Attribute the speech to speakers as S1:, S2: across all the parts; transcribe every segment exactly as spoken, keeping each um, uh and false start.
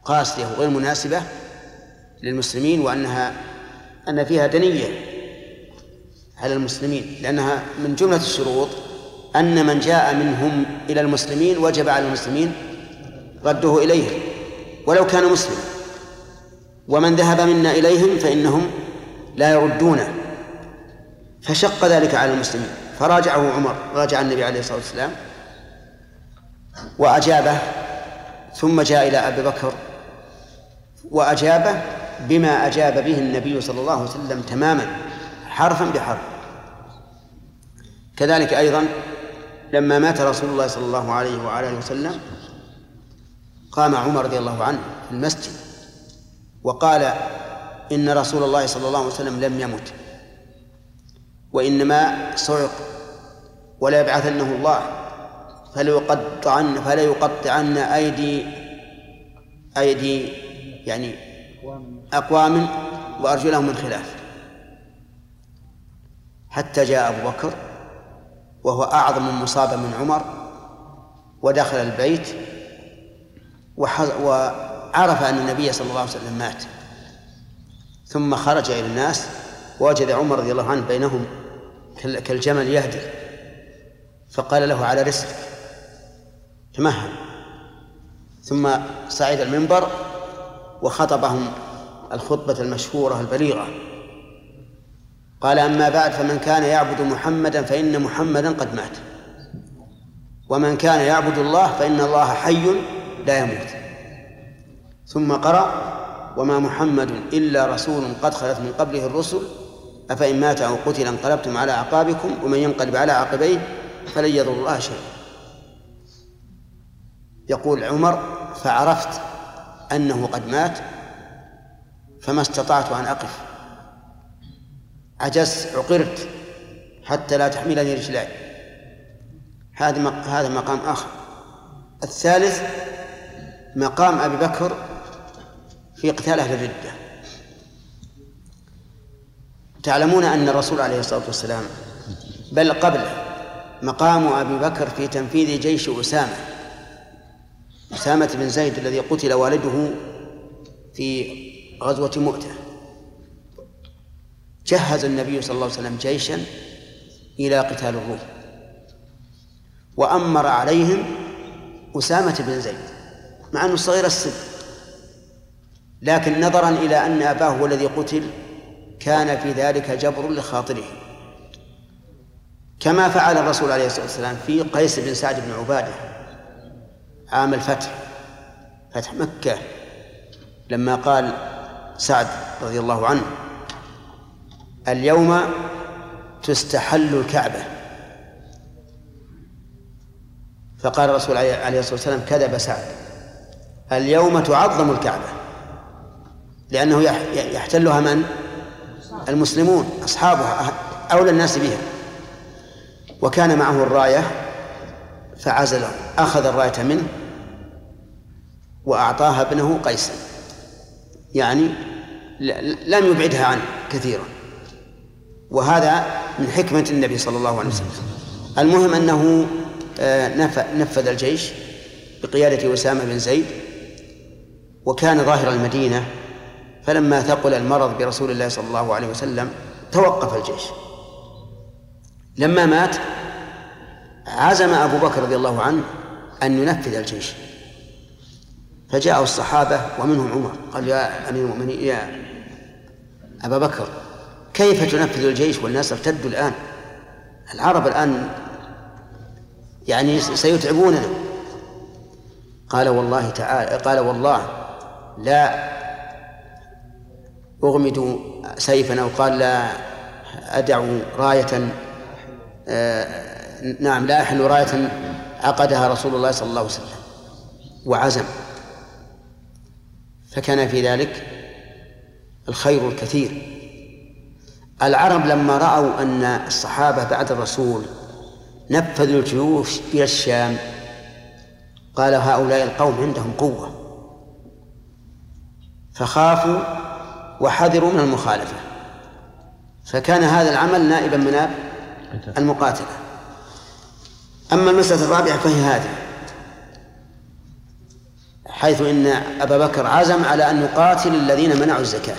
S1: قاسية وغير مناسبة للمسلمين، وأنها أن فيها دنية على المسلمين، لأنها من جملة الشروط أن من جاء منهم إلى المسلمين وجب على المسلمين رده إليهم ولو كان مسلم، ومن ذهب منا إليهم فإنهم لا يردونه، فشق ذلك على المسلمين. فراجعه عمر، راجع النبي عليه الصلاة والسلام وأجابه، ثم جاء إلى أبي بكر وأجابه بما أجاب به النبي صلى الله عليه وسلم تماما حرفا بحرف. كذلك أيضا لما مات رسول الله صلى الله عليه وعلى آله وسلم قام عمر رضي الله عنه في المسجد وقال إن رسول الله صلى الله عليه وسلم لم يمت وإنما صعق ولا يبعثنه الله فليقطعن فليقطعن أيدي أيدي يعني أقوام وأرجلهم من خلاف، حتى جاء أبو بكر وهو أعظم مصابة من عمر ودخل البيت وعرف أن النبي صلى الله عليه وسلم مات، ثم خرج إلى الناس ووجد عمر رضي الله عنه بينهم كالجمل يهدر، فقال له على رسلك تمهل، ثم صعد المنبر وخطبهم الخطبة المشهورة البليغة، قال أما بعد فمن كان يعبد محمدا فإن محمدا قد مات، ومن كان يعبد الله فإن الله حي لا يموت، ثم قرأ وما محمد إلا رسول قد خلت من قبله الرسل أفإن مات أو قتل انقلبتم على أعقابكم ومن ينقلب على عقبيه فلن يضر الله شيئا. يقول عمر فعرفت أنه قد مات فما استطعت أن أقف، عجزت عقرت حتى لا تحملني رجلاي. هذا هذا مقام آخر. الثالث مقام أبي بكر في قتال أهل الردة. تعلمون أن الرسول عليه الصلاة والسلام بل قبل مقام أبي بكر في تنفيذ جيش أسامة أسامة بن زيد الذي قتل والده في غزوة مؤتة، جهز النبي صلى الله عليه وسلم جيشا إلى قتال الروم وأمر عليهم أسامة بن زيد مع أنه صغير السن، لكن نظرا إلى أن أباه هو الذي قتل كان في ذلك جبر لخاطره، كما فعل الرسول عليه الصلاة والسلام في قيس بن سعد بن عبادة عام الفتح فتح مكة، لما قال سعد رضي الله عنه اليوم تستحل الكعبة، فقال الرسول عليه الصلاة والسلام كذب سعد، اليوم تعظم الكعبة، لأنه يحتلها من؟ المسلمون أصحابها أولى الناس بها. وكان معه الراية فعزله، أخذ الراية منه وأعطاها ابنه قيس، يعني لم يبعدها عنه كثيرا، وهذا من حكمة النبي صلى الله عليه وسلم. المهم أنه نفذ الجيش بقيادة أسامة بن زيد، وكان ظاهر المدينة، فلما ثقل المرض برسول الله صلى الله عليه وسلم توقف الجيش. لما مات عزم أبو بكر رضي الله عنه أن ينفذ الجيش، فجاءوا الصحابة ومنهم عمر قال يا أمير المؤمنين يا أبا بكر كيف تنفذ الجيش والناس ارتدوا الآن؟ العرب الآن يعني سيتعبوننا. قال والله تعالى قال والله لا أغمد سيفا، أو قال لا أدع راية آه نعم لا أحل راية عقدها رسول الله صلى الله عليه وسلم، وعزم، فكان في ذلك الخير الكثير. العرب لما رأوا أن الصحابة بعد الرسول نفذوا الجيوش إلى الشام قال هؤلاء القوم عندهم قوة، فخافوا وحذروا من المخالفة، فكان هذا العمل نائبا من المقاتلة. أما المسألة الرابعة فهي هذه: حيث إن أبا بكر عزم على أن يقاتل الذين منعوا الزكاة،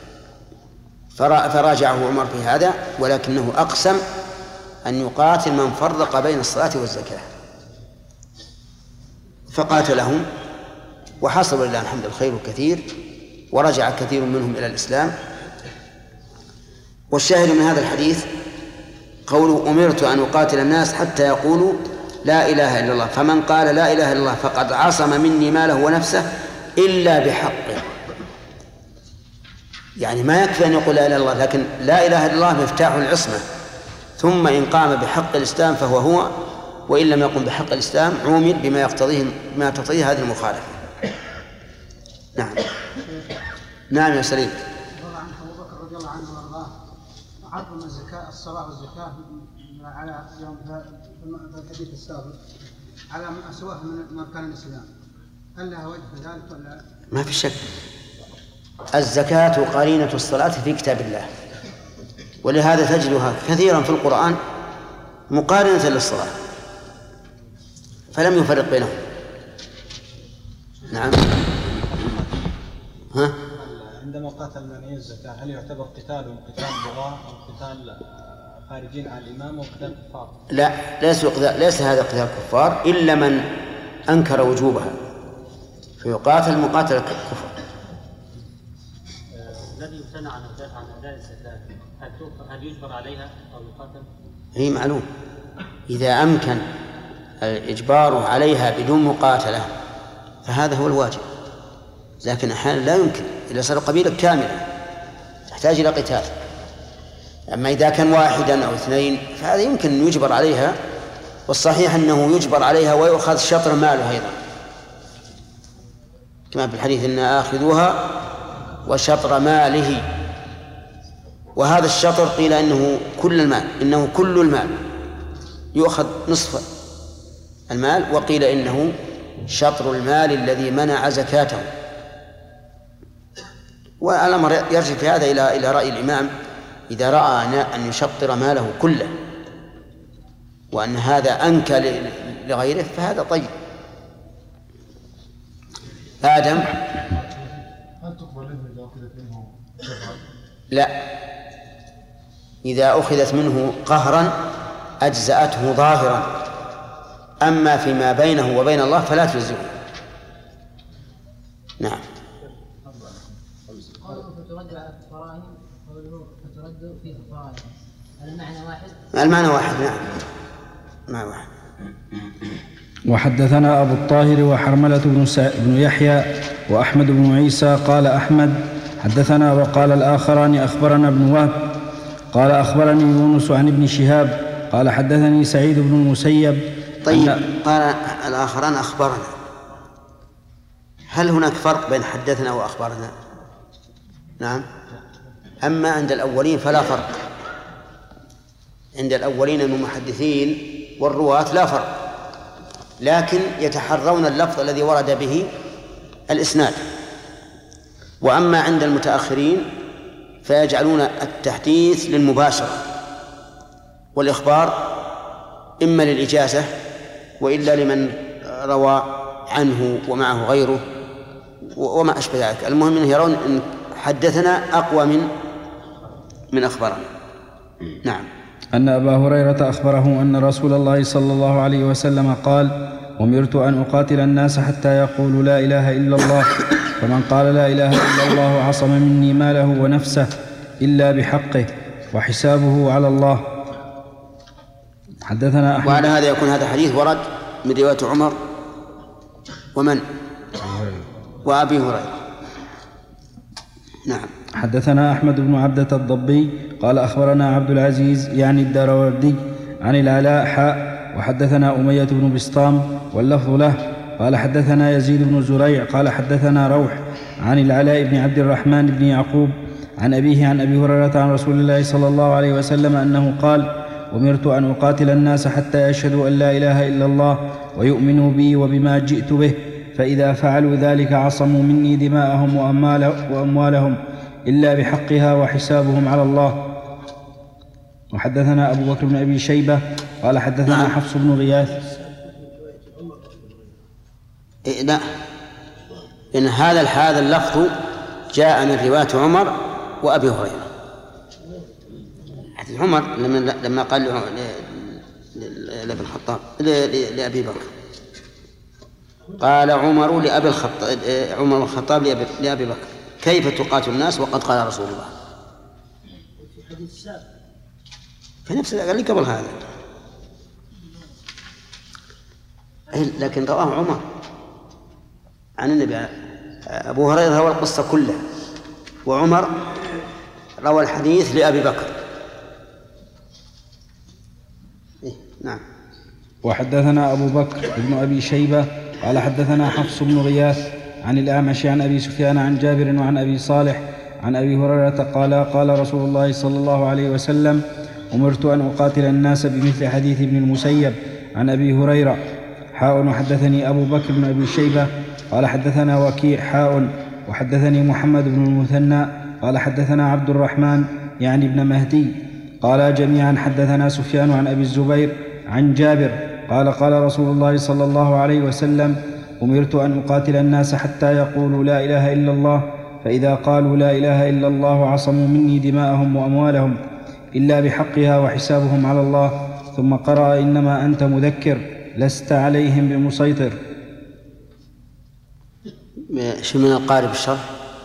S1: فراجعه عمر في هذا، ولكنه أقسم أن يقاتل من فرق بين الصلاة والزكاة، فقاتلهم وحصل لله الحمد الخير كثير، ورجع كثير منهم إلى الإسلام. والشاهد من هذا الحديث قوله أمرت أن أقاتل الناس حتى يقولوا لا إله إلا الله، فمن قال لا إله إلا الله فقد عصم مني ماله ونفسه إلا بحقه. يعني ما يكفي أن يقول لا إله إلا الله، لكن لا إله إلا الله مفتاح العصمة، ثم إن قام بحق الإسلام فهو هو، وإن لم يقم بحق الإسلام عومل بما يقتضيه ما تقتضيه هذه المخالفة. نعم. نعم يا سليم.
S2: أبو بكر رضي الله عنه وارضاه عظم الزكاة الصلاة والزكاة على يوم في الحديث السابق على أسوأ من أركان الإسلام، هل لها وجه في ذلك ولا؟
S1: ما في شك، الزكاة قرينة الصلاة في كتاب الله، ولهذا تجدها كثيرا في القرآن مقارنة للصلاة، فلم يفرق بينهم. نعم. ها؟
S3: عندما قاتل منعي الزكاة هل يعتبر قتال قتال بغاة أو قتال خارجين عن الإمام أو قتال كفار؟
S1: لا، ليس ليس هذا قتال كفار إلا من أنكر وجوبها، فيقاتل مقاتل كفر.
S4: الذي يمتنع عن عن أداء الزكاة هل يجبر عليها أو يقاتل؟
S1: هي معلوم، إذا أمكن الإجبار عليها بدون مقاتلة فهذا هو الواجب، لكن أحيانا لا يمكن، إذا صار قبيلة كاملة تحتاج إلى قتال. أما إذا كان واحدا أو اثنين فهذا يمكن أن يجبر عليها، والصحيح أنه يجبر عليها ويؤخذ شطر ماله أيضا، كما في الحديث إن آخذوها وشطر ماله، وهذا الشطر قيل إنه كل المال، إنه كل المال يؤخذ نصف المال، وقيل إنه شطر المال الذي منع زكاته. والأمر يرجع في هذا إلى إلى رأي الإمام، إذا رأى أن يشطر ماله كله وأن هذا أنكى لغيره فهذا طيب. آدم.
S2: هل تقبل منه إذا أخذت منه قهرا؟
S1: لا، إذا أخذت منه قهرا أجزأته ظاهرا، أما فيما بينه وبين الله فلا تجزئه. نعم.
S5: فترد على الفرائض فترد في الفرائض، المعنى واحد.
S1: المعنى واحد. نعم، معنى واحد.
S6: وحدثنا أبو الطاهر وحرملة بن, بن يحيى وأحمد بن عيسى قال أحمد حدثنا، وقال الآخران أخبرنا ابن وهب قال أخبرني يونس عن ابن شهاب قال حدثني سعيد بن المسيب.
S1: طيب، قال الآخران أخبرنا، هل هناك فرق بين حدثنا وأخبرنا؟ نعم. أما عند الأولين فلا فرق، عند الأولين المحدثين والرواة لا فرق، لكن يتحرون اللفظ الذي ورد به الإسناد. وأما عند المتأخرين فيجعلون التحديث للمباشرة والإخبار إما للإجازة وإلا لمن روى عنه ومعه غيره وما أشبه ذلك. المهم أنه يرون أن حدثنا أقوى من من أخبرنا. نعم.
S6: أن أبا هريرة أخبره أن رسول الله صلى الله عليه وسلم قال: أمرت أن أقاتل الناس حتى يقولوا لا إله إلا الله، فمن قال لا إله إلا الله عصم مني ماله ونفسه إلا بحقه وحسابه على الله. حدثنا أحمد.
S1: وعلى هذا يكون هذا حديث ورد من رواية عمر ومن وأبي هريرة. نعم.
S6: حدثنا أحمد بن عبدة الضبي قال أخبرنا عبد العزيز يعني الداروردي عن العلاء حاء وحدثنا أمية بن بسطام واللفظ له قال حدثنا يزيد بن زريع قال حدثنا روح عن العلاء بن عبد الرحمن بن يعقوب عن أبيه عن أبي هريرة عن رسول الله صلى الله عليه وسلم أنه قال: أمرت أن أقاتل الناس حتى يشهدوا أن لا إله إلا الله ويؤمنوا بي وبما جئت به، فإذا فعلوا ذلك عصموا مني دماءهم وأموالهم إلا بحقها وحسابهم على الله. وحدثنا أبو بكر بن أبي شيبة قال حدثنا حفص بن غياث.
S1: إيه لا إن هذا هذا اللفظ جاء من رواية عمر وأبي هريرة. حديث عمر لما لما قال لأبي الخطاب لأبي بكر، قال عمر لأبي الخطاب عمر الخطاب لأبي بكر كيف تقاتل الناس وقد قال رسول الله.
S5: في حديث سابق
S1: في نفس قال لي قبل هذا، لكن رواه عمر عن النبي. أبو هريرة روى القصة كلها، وعمر روى الحديث لأبي بكر. إيه؟ نعم.
S6: وحدثنا أبو بكر بن أبي شيبة قال حدثنا حفص بن غياث عن الأعمش عن أبي سفيان عن جابر وعن أبي صالح عن أبي هريرة قال قال رسول الله صلى الله عليه وسلم أمرت أن أقاتل الناس بمثل حديث ابن المسيب عن أبي هريرة. حاء وحدثني أبو بكر بن أبي شيبة قال حدثنا وكيع حاء وحدثني محمد بن المثنى قال حدثنا عبد الرحمن يعني ابن مهدي قال جميعا حدثنا سفيان عن أبي الزبير عن جابر قال قال رسول الله صلى الله عليه وسلم أمرت أن أقاتل الناس حتى يقولوا لا إله إلا الله، فإذا قالوا لا إله إلا الله عصموا مني دماءهم وأموالهم إلا بحقها وحسابهم على الله. ثم قرأ إنما أنت مذكر لست عليهم بمسيطر.
S1: شو من القارب الشر؟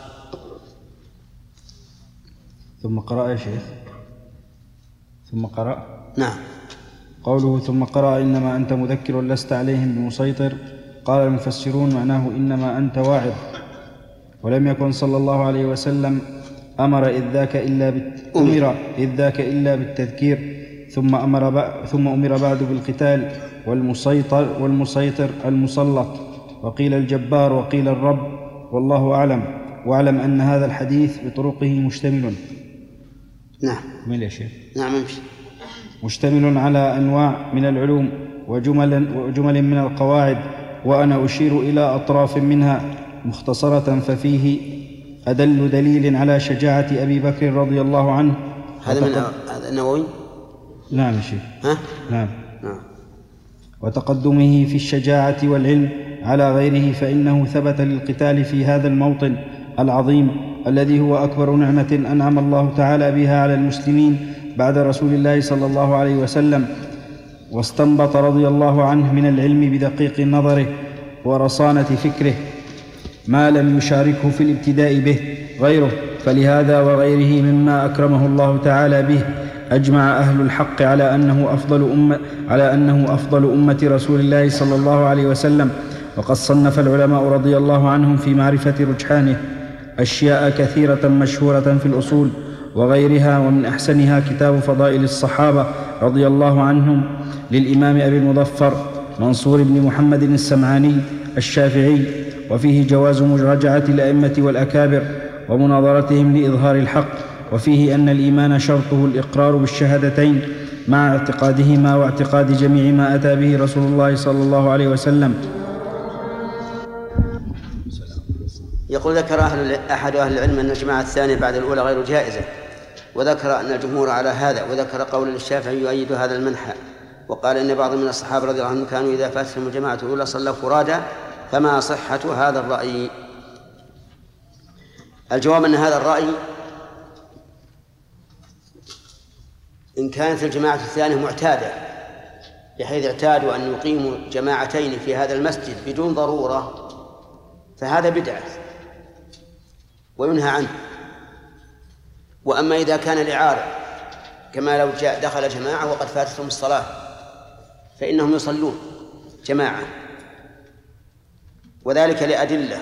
S6: ثم قرأ يا شيخ ثم قرأ
S1: نعم.
S6: قوله ثم قرأ إنما أنت مذكر لست عليهم بمسيطر، قال المفسرون معناه إنما أنت واعظ، ولم يكن صلى الله عليه وسلم أمر إذ ذاك إلا بت... أمر إذ ذاك إلا بالتذكير، ثم أمر ب... ثم أمر بعد بالقتال والمسيطر والمسيطر المسلط، وقيل الجبار وقيل الرب، والله أعلم. واعلم أن هذا الحديث بطرقه مشتمل.
S1: نعم.
S6: مل يا شيخ.
S1: نعم امشي.
S6: مشتمل على أنواع من العلوم وجمل, وجمل من القواعد، وأنا أشير إلى أطراف منها مختصرة، ففيه أدل دليل على شجاعة أبي بكر رضي الله عنه.
S1: هذا من هذا النووي.
S6: نعم يا شيخ.
S1: ها؟
S6: نعم.
S1: نعم.
S6: وتقدمه في الشجاعة والعلم على غيره، فإنه ثبت للقتال في هذا الموطن العظيم الذي هو أكبر نعمة أنعم الله تعالى بها على المسلمين بعد رسول الله صلى الله عليه وسلم. واستنبط رضي الله عنه من العلم بدقيق نظره ورصانة فكره ما لم يشاركه في الابتداء به غيره، فلهذا وغيره مما أكرمه الله تعالى به أجمع أهل الحق على أنه أفضل أمة, على أنه أفضل أمة رسول الله صلى الله عليه وسلم. وقد صنف العلماء رضي الله عنهم في معرفة رجحانه أشياء كثيرة مشهورة في الأصول وغيرها، ومن أحسنها كتاب فضائل الصحابة رضي الله عنهم للإمام أبي المظفر منصور بن محمد السمعاني الشافعي، وفيه جواز مراجعة الأئمة والأكابر ومناظرتهم لإظهار الحق، وفيه أن الإيمان شرطه الإقرار بالشهادتين مع اعتقادهما واعتقاد جميع ما أتى به رسول الله صلى الله عليه وسلم.
S1: يقول ذكر أهل أحد أهل العلم أن الجماعة الثانية بعد الأولى غير جائزة، وذكر أن الجمهور على هذا، وذكر قول الشافعي يؤيد هذا المنحى، وقال إن بعض من الصحابة رضي الله عنهم كانوا إذا فاتهم الجماعة الأولى صلوا فرادى، فما صحة هذا الرأي؟ الجواب أن هذا الرأي إن كانت الجماعة الثانية معتادة بحيث اعتادوا أن يقيموا جماعتين في هذا المسجد بدون ضرورة فهذا بدعة وينهى عنه. وأما إذا كان لعارض كما لو جاء دخل جماعة وقد فاتتهم الصلاة فإنهم يصلون جماعة، وذلك لأدلة،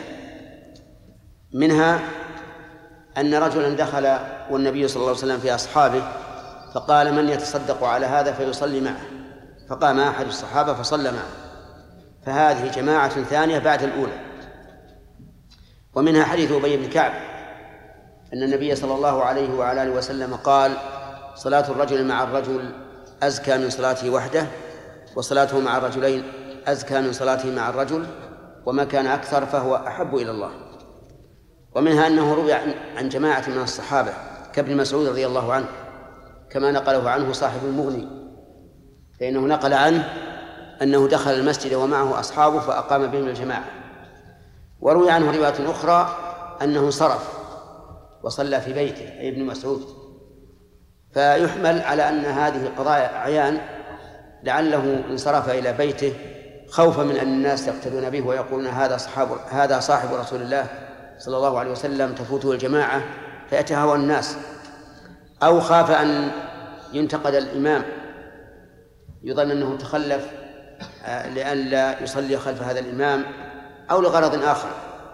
S1: منها أن رجلا دخل والنبي صلى الله عليه وسلم في أصحابه فقال من يتصدق على هذا فيصلي معه، فقام أحد الصحابة فصلى معه، فهذه جماعة ثانية بعد الأولى. ومنها حديث أبي بن كعب أن النبي صلى الله عليه وعلى آله وسلم قال صلاة الرجل مع الرجل أزكى من صلاته وحده، وصلاته مع الرجلين أزكى من صلاته مع الرجل، وما كان أكثر فهو أحب إلى الله. ومنها أنه روي عن جماعة من الصحابة كابن مسعود رضي الله عنه كما نقله عنه صاحب المغني، فإنه نقل عنه أنه دخل المسجد ومعه أصحابه فأقام بهم الجماعة، وروي عنه رواية أخرى أنه انصرف وصلى في بيته، أي ابن مسعود. فيحمل على أن هذه قضايا أعيان، لعله انصرف إلى بيته خوفا من أن الناس يقتدون به ويقولون هذا صحاب هذا صاحب رسول الله صلى الله عليه وسلم تفوته الجماعة فيتهوى الناس، أو خاف أن ينتقد الإمام يظن أنه تخلف لئلا يصلي خلف هذا الإمام، أو لغرض آخر.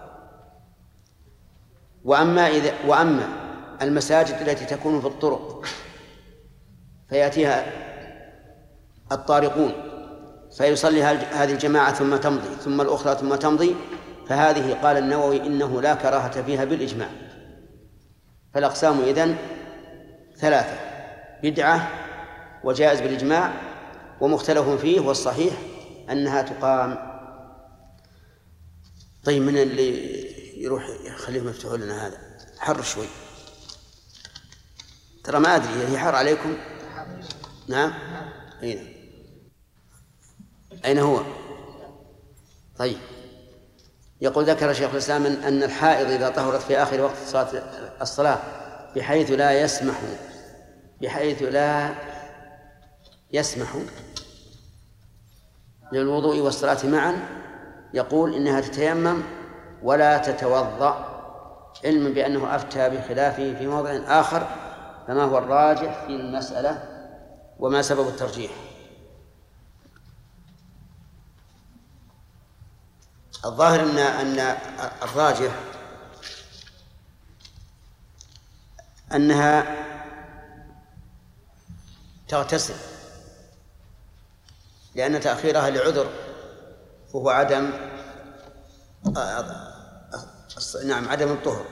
S1: وأما إذا وأما المساجد التي تكون في الطرق فيأتيها الطارقون فيصلي هذه الجماعة ثم تمضي ثم الأخرى ثم تمضي، فهذه قال النووي إنه لا كراهة فيها بالإجماع. فالأقسام إذن ثلاثة: بدعة، وجائز بالإجماع، ومختلف فيه، والصحيح أنها تقام. طيب، من اللي يروح يخليه مفتوح لنا هذا؟ حر شوي ترى، ما أدري هي حر عليكم. نعم، أين أين هو؟ طيب، يقول ذكر شيخ الإسلام أن الحائض إذا طهرت في آخر وقت صلاة الصلاة بحيث لا يسمح بحيث لا يسمح للوضوء والصلاة معا، يقول إنها تتيمم ولا تتوضأ، علما بأنه أفتى بخلافه في موضع آخر. فما هو الراجح في المسألة وما سبب الترجيح؟ الظاهر أن أن الراجح أنها تغتسل، لأن تأخيرها لعذر وهو عدم نعم عدم الطهر.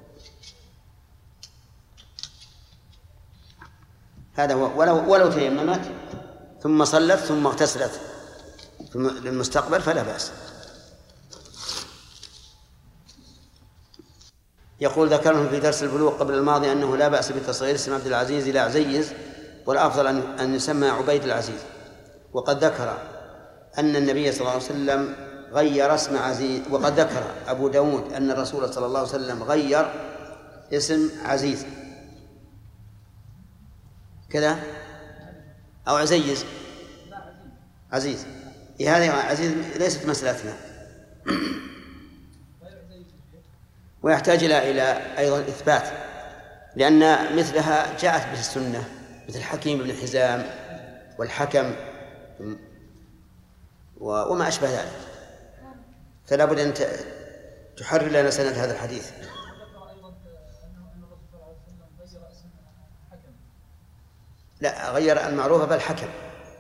S1: هذا هو. ولو ولو تيممت ثم صلت ثم اغتسلت للمستقبل فلا بأس. يقول ذكرهم في درس البلوغ قبل الماضي أنه لا بأس بتصغير اسم عبد العزيز إلى عزيز، والأفضل أن يسمى عبيد العزيز. وقد ذكر أن النبي صلى الله عليه وسلم غير اسم عزيز، وقد ذكر أبو داود أن الرسول صلى الله عليه وسلم غير اسم عزيز كذا أو عزيز عزيز. هذه عزيز ليست مسألتنا، ويحتاج إلى إلى أيضا إثبات، لأن مثلها جاءت به السنة، مثل حكيم بن حزام والحكم وما أشبه ذلك. فلا بد أن تحرر لنا سند هذا الحديث. لا، غير المعروف بل حكم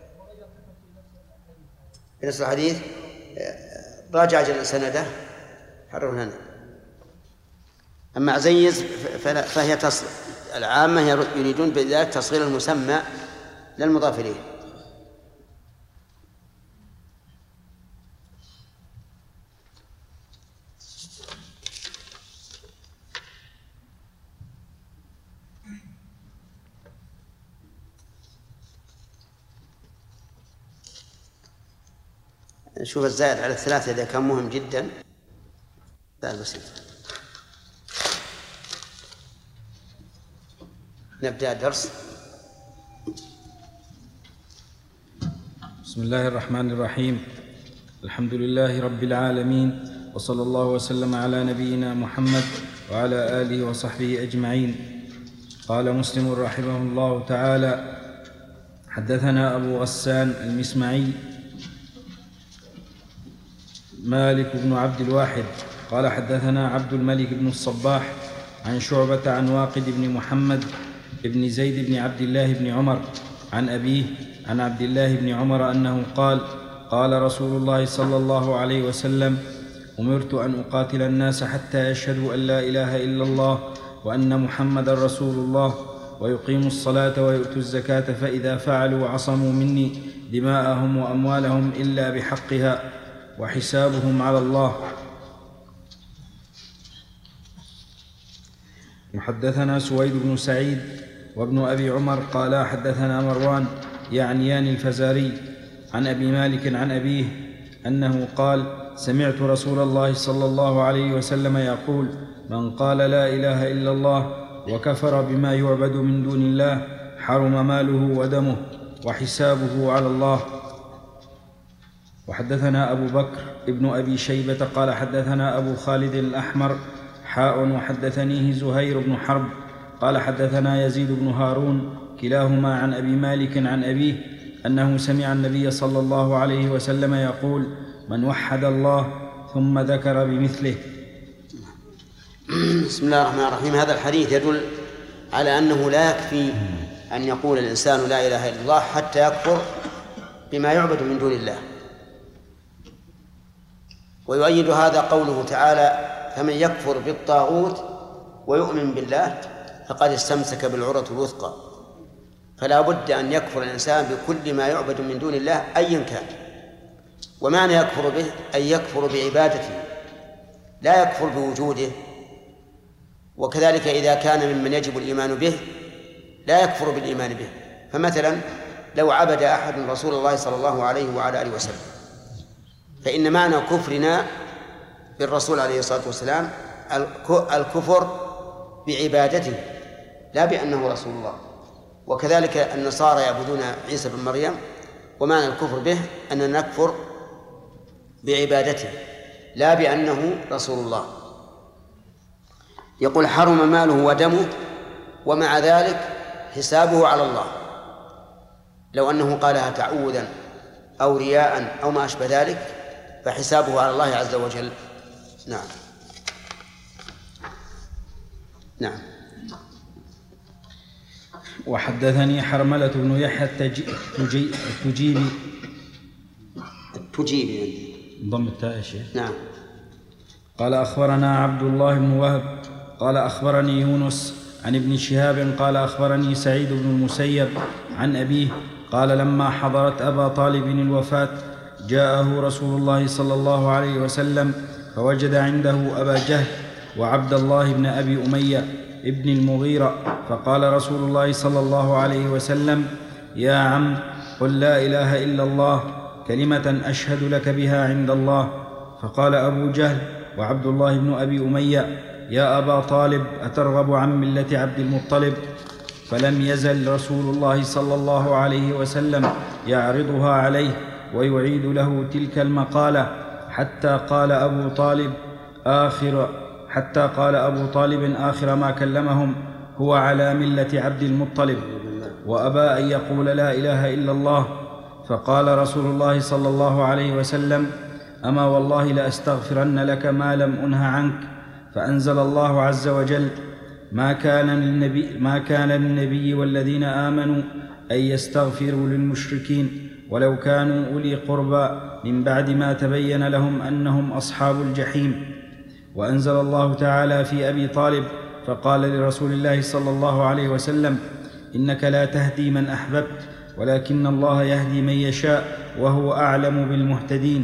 S1: في نفس الحديث. راجع جل سنده، حرر لنا. أما عزيز فهي تصل العامة يريدون بذلك تصغير المسمى للمضاف إليه. نشوف الزائد على الثلاثة إذا كان مهم جدا. لا بسيط. نبدأ درس.
S6: بسم الله الرحمن الرحيم. الحمد لله رب العالمين، وصلى الله وسلم على نبينا محمد وعلى آله وصحبه أجمعين. قال مسلم رحمه الله تعالى: حدثنا أبو غسان المسمعي مالك بن عبد الواحد قال حدثنا عبد الملك بن الصباح عن شعبة عن واقد بن محمد بن زيد بن عبد الله بن عمر عن أبيه عن عبد الله بن عمر أنه قال: قال رسول الله صلى الله عليه وسلم: أمرت أن أقاتل الناس حتى يشهدوا أن لا إله إلا الله وأن محمدا رسول الله ويقيموا الصلاة ويؤتوا الزكاة، فإذا فعلوا عصموا مني دماءهم وأموالهم إلا بحقها وحسابهم على الله. وحدثنا سويد بن سعيد وابن أبي عمر قال حدثنا مروان يعنيان الفزاري عن أبي مالك عن أبيه أنه قال: سمعت رسول الله صلى الله عليه وسلم يقول: من قال لا إله إلا الله وكفر بما يعبد من دون الله حرم ماله ودمه وحسابه على الله. وحدثنا أبو بكر ابن أبي شيبة قال حدثنا أبو خالد الأحمر حاء وحدثنيه زهير بن حرب قال حدثنا يزيد بن هارون كلاهما عن أبي مالك عن أبيه أنه سمع النبي صلى الله عليه وسلم يقول: من وحد الله ثم ذكر بمثله.
S1: بسم الله الرحمن الرحيم. هذا الحديث يدل على أنه لا يكفي أن يقول الإنسان لا إله إلا الله حتى يكفر بما يعبد من دون الله. ويؤيد هذا قوله تعالى: فمن يكفر بالطاغوت ويؤمن بالله فقد استمسك بالعروة الوثقى. فلا بد أن يكفر الإنسان بكل ما يعبد من دون الله أيا كان. ومعنى يكفر به أي يكفر بعبادته، لا يكفر بوجوده. وكذلك إذا كان ممن يجب الإيمان به لا يكفر بالإيمان به. فمثلا لو عبد أحد رسول الله صلى الله عليه وعلى آله وسلم فإن معنى كفرنا بالرسول عليه الصلاة والسلام الكفر بعبادته لا بأنه رسول الله. وكذلك النصارى يعبدون عيسى بن مريم، ومعنى الكفر به أننا نكفر بعبادته لا بأنه رسول الله. يقول: حرم ماله ودمه، ومع ذلك حسابه على الله. لو أنه قالها تعوذا أو رياء أو ما أشبه ذلك فحسابه على الله عز وجل. نعم نعم.
S6: وحدثني حرملة بن يحيى التجيبي
S1: التجيبي
S6: ضم التاء شيخ.
S1: نعم.
S6: قال أخبرنا عبد الله بن وهب قال أخبرني يونس عن ابن شهاب قال أخبرني سعيد بن المسيب عن أبيه قال: لما حضرت أبا طالب الوفاة جاءه رسول الله صلى الله عليه وسلم فوجد عنده أبا جهل وعبد الله بن أبي أمية ابن المغيرة، فقال رسول الله صلى الله عليه وسلم: يا عم، قل لا إله إلا الله كلمة أشهد لك بها عند الله. فقال أبو جهل وعبد الله بن أبي أمية: يا أبا طالب، أترغب عن ملة عبد المطلب؟ فلم يزل رسول الله صلى الله عليه وسلم يعرضها عليه ويعيد له تلك المقالة حتى قال أبو طالب آخر حتى قال أبو طالب آخر ما كلمهم: هو على ملة عبد المطلب، وأبى أن يقول لا إله إلا الله. فقال رسول الله صلى الله عليه وسلم: أما والله لأستغفرن لك ما لم أنه عنك. فأنزل الله عز وجل: ما كان للنبي, ما كان للنبي والذين آمنوا أن يستغفروا للمشركين ولو كانوا أولي قربى من بعد ما تبين لهم أنهم أصحاب الجحيم. وأنزل الله تعالى في أبي طالب فقال لرسول الله صلى الله عليه وسلم: إنك لا تهدي من أحببت ولكن الله يهدي من يشاء وهو أعلم بالمهتدين.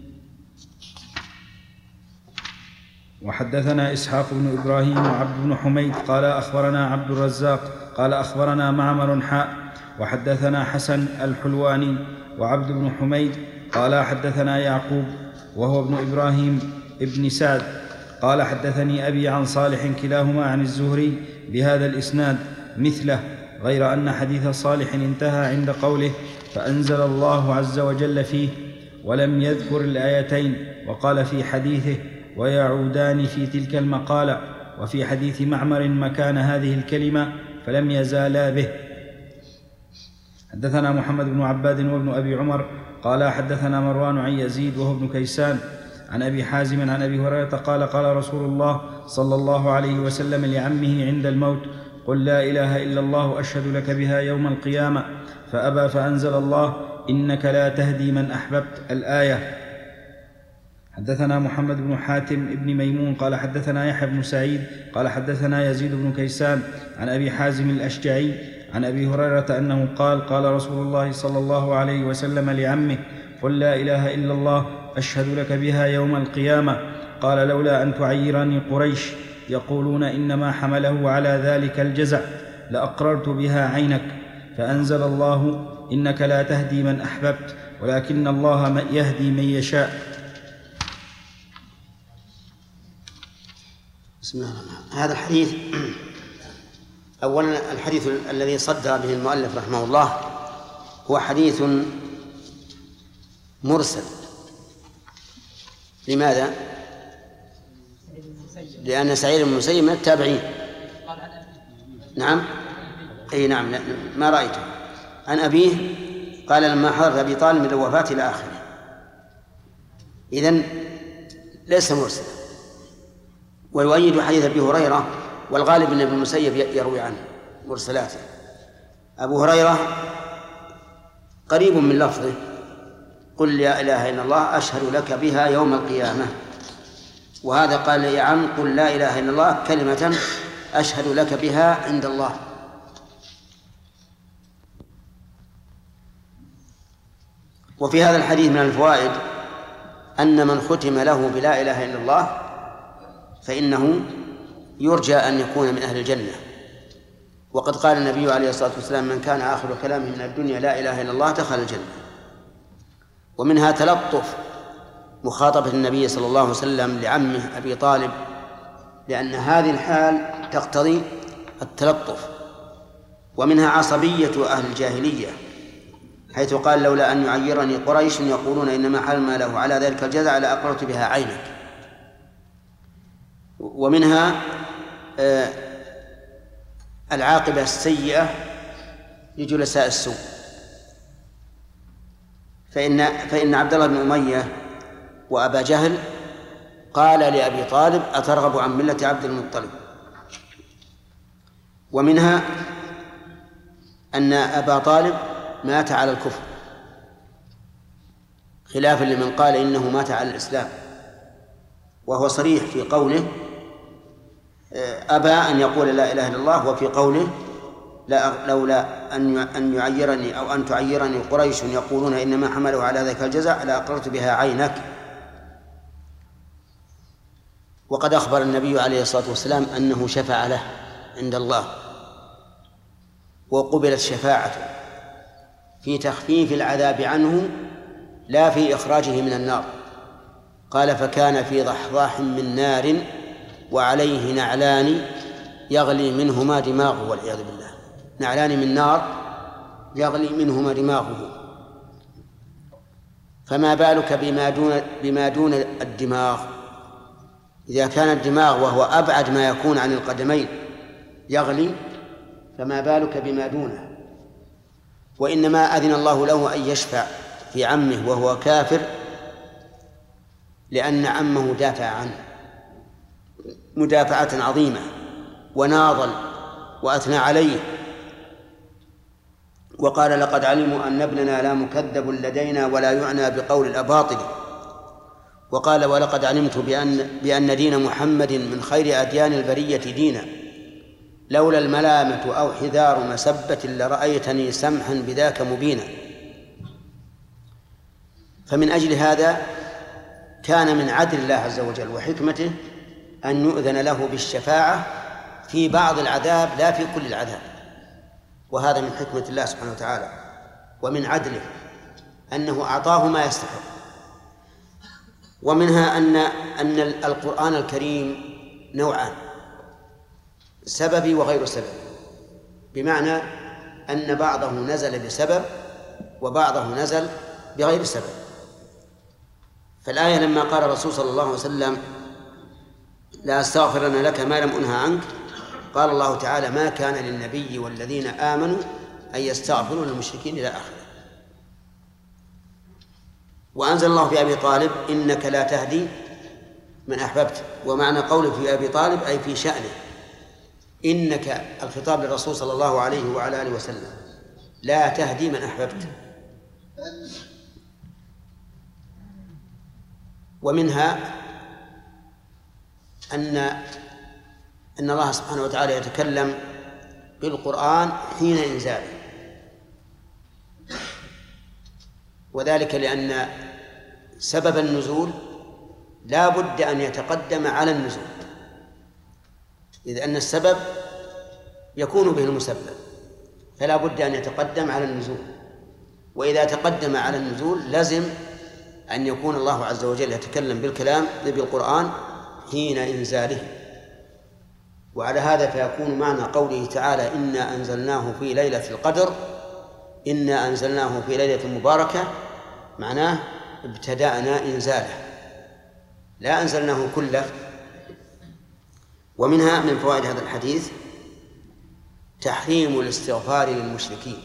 S6: وحدثنا إسحاق بن إبراهيم وعبد بن حميد قال أخبرنا عبد الرزاق قال أخبرنا معمر حاء وحدثنا حسن الحلواني وعبد بن حميد قال حدثنا يعقوب وهو ابن إبراهيم ابن سعد قال حدثني أبي عن صالح كلاهما عن الزهري بهذا الإسناد مثله، غير أن حديث صالح انتهى عند قوله: فأنزل الله عز وجل فيه، ولم يذكر الآيتين، وقال في حديثه: ويعودان في تلك المقالة، وفي حديث معمر مكان هذه الكلمة فلم يزالا به. حدثنا محمد بن عباد وابن أبي عمر قال حدثنا مروان عن يزيد وهو ابن كيسان عن أبي حازم عن أبي هريرة قال قال رسول الله صلى الله عليه وسلم لعمه عند الموت: قل لا إله إلا الله أشهد لك بها يوم القيامة، فأبى، فأنزل الله: إنك لا تهدي من أحببت، الآية. حدثنا محمد بن حاتم ابن ميمون قال حدثنا يحيى بن سعيد قال حدثنا يزيد بن كيسان عن أبي حازم الأشجعي عن أبي هريرة أنه قال قال رسول الله صلى الله عليه وسلم لعمه: قل لا إله إلا الله أشهد لك بها يوم القيامة. قال: لولا أن تعيرني قريش يقولون إنما حمله على ذلك الجزع لأقررت بها عينك. فأنزل الله: إنك لا تهدي من أحببت ولكن الله يهدي من يشاء.
S1: بسم الله الرحمن الرحيم. هذا الحديث أولا الحديث الذي صدر به المؤلف رحمه الله هو حديث مرسل. لماذا؟ لأن سعيد بن المسيب من التابعين. نعم أي نعم ما رأيته. عن أبيه قال لما حضر أبي طالب من الوفاة إلى آخره. إذن ليس مرسلا. ويؤيد حديث أبي هريرة والغالب أن ابن المسيب يروي عنه مرسلاته. أبو هريرة قريب من لفظه قل لا إله إلا الله أشهد لك بها يوم القيامة، وهذا قال يا عم قل لا إله إلا الله كلمة أشهد لك بها عند الله. وفي هذا الحديث من الفوائد أن من ختم له بلا إله إلا الله فإنه يرجى أن يكون من أهل الجنة. وقد قال النبي عليه الصلاة والسلام من كان آخر كلامه من الدنيا لا إله إلا الله دخل الجنة. ومنها تلطف مخاطبة النبي صلى الله عليه وسلم لعمه أبي طالب، لأن هذه الحال تقتضي التلطف. ومنها عصبية أهل الجاهلية حيث قال لولا أن يعيرني قريش يقولون إنما حرم له على ذلك الجزع لأقررت بها عينك. ومنها آه العاقبة السيئة لجلساء السوء، فإن فإن عبد الله بن أمية وأبا جهل قال لأبي طالب أترغب عن ملة عبد المطلب. ومنها أن أبا طالب مات على الكفر خلافا لمن قال إنه مات على الإسلام، وهو صريح في قوله أبى أن يقول لا إله إلا الله، وفي قوله لا لولا أن يعيرني أو أن تعيرني قريش يقولون إنما حملوا على ذلك الجزع لأقررت بها عينك. وقد أخبر النبي عليه الصلاة والسلام أنه شفع له عند الله وقبلت شفاعته في تخفيف العذاب عنه لا في إخراجه من النار. قال فكان في ضحضاح من نار وعليه نعلان يغلي منهما دماغه والعياذ بالله. نعلان من نار يغلي منهما دماغه، فما بالك بما دون بما دون الدماغ؟ إذا كان الدماغ وهو أبعد ما يكون عن القدمين يغلي، فما بالك بما دونه؟ وإنما أذن الله له أن يشفع في عمه وهو كافر لأن عمه دافع عنه مدافعة عظيمة وناضل وأثنى عليه وقال لقد علموا أن ابننا لا مكذب لدينا ولا يعنى بقول الأباطل. وقال ولقد علمت بأن, بأن دين محمد من خير أديان البرية دينا لولا الملامة أو حذار مسبة لرأيتني سمحا بذاك مبينا. فمن أجل هذا كان من عدل الله عز وجل وحكمته أن يؤذن له بالشفاعة في بعض العذاب لا في كل العذاب، وهذا من حكمة الله سبحانه وتعالى ومن عدله أنه أعطاه ما يستحق. ومنها أن أن القرآن الكريم نوعان، سببي وغير سببي، بمعنى أن بعضه نزل بسبب وبعضه نزل بغير سبب. فالآية لما قال الرسول صلى الله عليه وسلم لا أستغفرن لك ما لم أنهى عنك، قال الله تعالى ما كان للنبي والذين آمنوا أن يستغفروا للمشركين إلى آخره. وأنزل الله في أبي طالب إنك لا تهدي من أحببت، ومعنى قوله في أبي طالب أي في شأنه، إنك الخطاب للرسول صلى الله عليه وعلى آله وسلم لا تهدي من أحببت. ومنها أن أن الله سبحانه وتعالى يتكلم بالقرآن حين إنزاله، وذلك لأن سبب النزول لا بد أن يتقدم على النزول، إذ أن السبب يكون به المسبب فلا بد أن يتقدم على النزول. وإذا تقدم على النزول لزم أن يكون الله عز وجل يتكلم بالكلام بالقرآن حين إنزاله. وعلى هذا فيكون معنى قوله تعالى إنا أنزلناه في ليلة القدر، إنا أنزلناه في ليلة مباركة، معناه ابتدأنا إنزاله لا أنزلناه كله. ومنها من فوائد هذا الحديث تحريم الاستغفار للمشركين،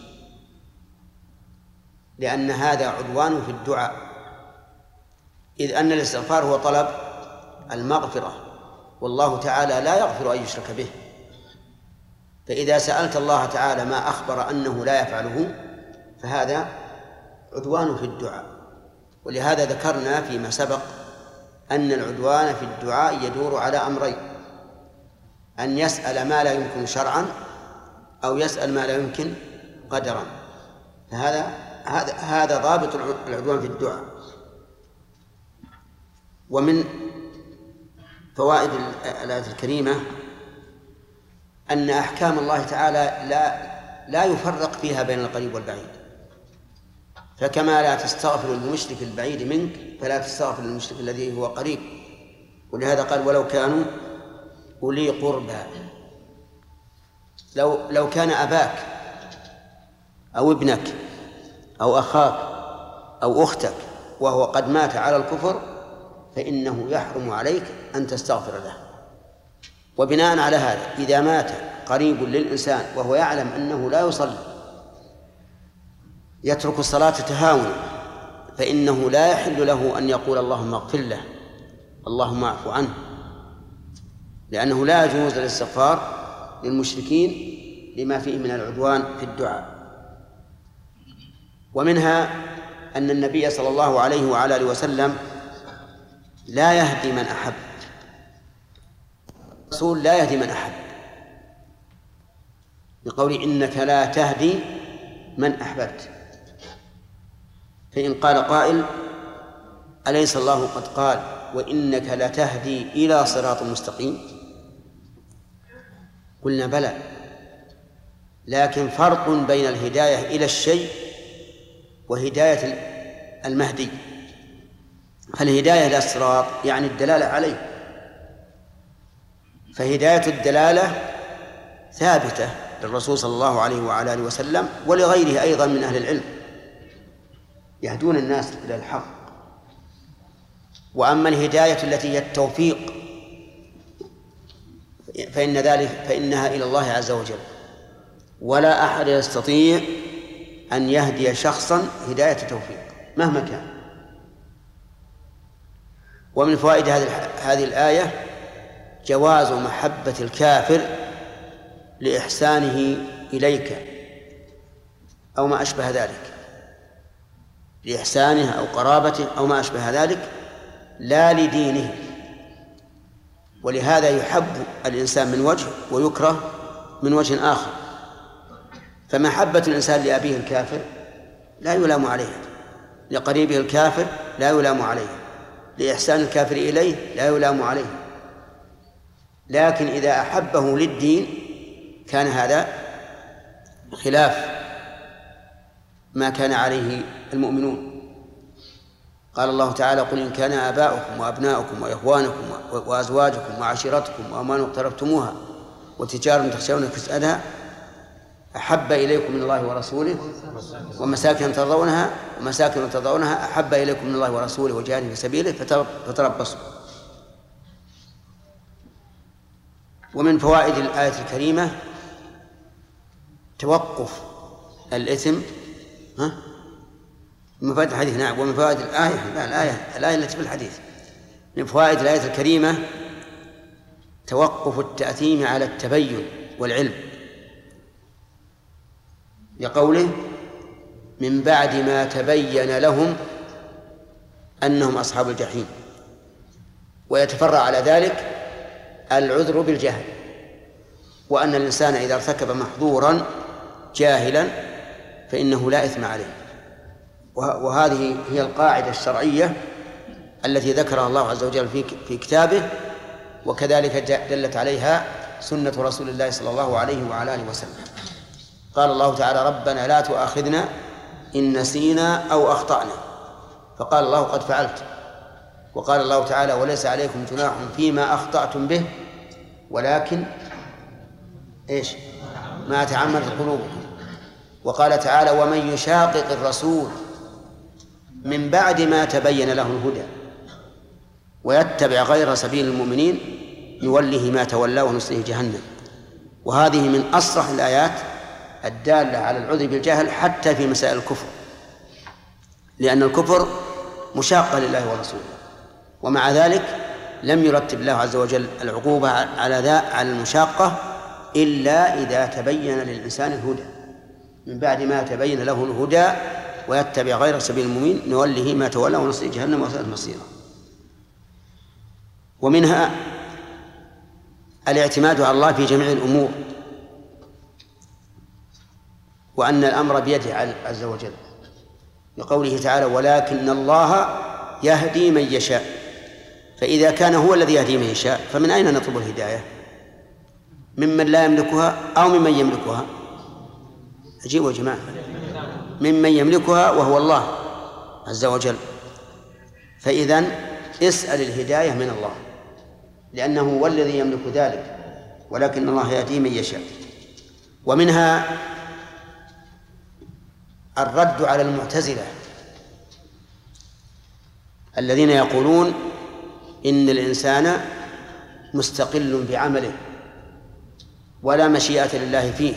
S1: لأن هذا عدوان في الدعاء، إذ أن الاستغفار هو طلب المغفرة، والله تعالى لا يغفر أن يشرك به. فإذا سألت الله تعالى ما أخبر أنه لا يفعله فهذا عدوان في الدعاء. ولهذا ذكرنا فيما سبق أن العدوان في الدعاء يدور على أمرين: أن يسأل ما لا يمكن شرعا، أو يسأل ما لا يمكن قدرا. فهذا هذا هذا ضابط العدوان في الدعاء. ومن فوائد الآية الكريمة أن أحكام الله تعالى لا لا يفرق فيها بين القريب والبعيد، فكما لا تستغفر للمشرك البعيد منك فلا تستغفر للمشرك الذي هو قريب. ولهذا قال ولو كانوا أولي قربى. لو لو كان أباك أو ابنك أو أخاك أو أختك وهو قد مات على الكفر فإنه يحرم عليك أن تستغفر له. وبناء على هذا إذا مات قريب للإنسان وهو يعلم أنه لا يصلي، يترك الصلاة تهاونا، فإنه لا يحل له أن يقول اللهم اغفر له، اللهم اعف عنه، لأنه لا يجوز الاستغفار للمشركين لما فيه من العدوان في الدعاء. ومنها أن النبي صلى الله عليه وعلى آله وسلم لا يهدي من أحب، الرسول لا يهدي من أحب، بقول إنك لا تهدي من أحببت. فإن قال قائل أليس الله قد قال وإنك لتهدي إلى صراط مستقيم؟ قلنا بلى، لكن فرق بين الهداية إلى الشيء وهداية المهدي. فالهداية إلى الصراط يعني الدلالة عليه، فهداية الدلالة ثابتة للرسول صلى الله عليه وعلى آله وسلم ولغيره أيضا من أهل العلم، يهدون الناس إلى الحق. وأما الهداية التي هي التوفيق فإن ذلك فإنها إلى الله عز وجل، ولا أحد يستطيع أن يهدي شخصا هداية توفيق مهما كان. ومن فوائد هذه الآية جواز محبة الكافر لإحسانه إليك أو ما أشبه ذلك، لإحسانه أو قرابته أو ما أشبه ذلك، لا لدينه. ولهذا يحب الإنسان من وجه ويكره من وجه آخر. فمحبة الإنسان لأبيه الكافر لا يلام عليه، لقريبه الكافر لا يلام عليه، لإحسان الكافر إليه لا يلام عليه. لكن إذا أحبه للدين كان هذا خلاف ما كان عليه المؤمنون. قال الله تعالى قل إن كان آباؤكم وأبناؤكم وإخوانكم وأزواجكم وعشيرتكم وأموال اقترفتموها وتجارة تخشون كسادها أحب إليكم من الله ورسوله ومساكن ترضونها ومساكن ترضونها أحب إليكم من الله ورسوله وجهاد في سبيله فتربصوا. ومن فوائد الآية الكريمة توقف الإثم ها من فوائد الحديث. نعم، ومن فوائد الآية لا الآية الآية التي في الحديث من فوائد الآية الكريمة توقف التأثيم على التبين والعلم، لقوله من بعد ما تبين لهم أنهم أصحاب الجحيم. ويتفرع على ذلك العذر بالجهل، وأن الإنسان إذا ارتكب محظورا جاهلا فإنه لا إثم عليه. وهذه هي القاعدة الشرعية التي ذكرها الله عز وجل في كتابه، وكذلك دلت عليها سنة رسول الله صلى الله عليه وعلى آله وسلم. قال الله تعالى ربنا لا تؤاخذنا إن نسينا أو أخطأنا، فقال الله قد فعلت. وقال الله تعالى وليس عليكم جناح فيما أخطأتم به ولكن إيش ما تعمدت قلوبكم. وقال تعالى ومن يشاقق الرسول من بعد ما تبين له الهدى ويتبع غير سبيل المؤمنين نوله ما تولى ونصله جهنم. وهذه من أصرح الآيات الدالة على العذر بالجهل حتى في مسائل الكفر، لأن الكفر مشاقة لله ورسوله، ومع ذلك لم يرتب الله عز وجل العقوبة على ذا على المشاقة إلا إذا تبين للإنسان الهدى. من بعد ما تبين له الهدى ويتبع غير سبيل المؤمنين نوله ما تولى ونصله جهنم وساءت مصيرا. ومنها الاعتماد على الله في جميع الأمور، وأن الأمر بيده عز وجل، لقوله تعالى ولكن الله يهدي من يشاء. فإذا كان هو الذي يهدي من يشاء فمن أين نطلب الهداية؟ ممن لا يملكها أو ممن يملكها؟ أجيبوا يا جماعة، ممن يملكها وهو الله عز وجل. فإذن اسأل الهداية من الله لأنه هو الذي يملك ذلك، ولكن الله يهدي من يشاء. ومنها الرد على المعتزلة الذين يقولون إن الإنسان مستقل بعمله ولا مشيئة لله فيه.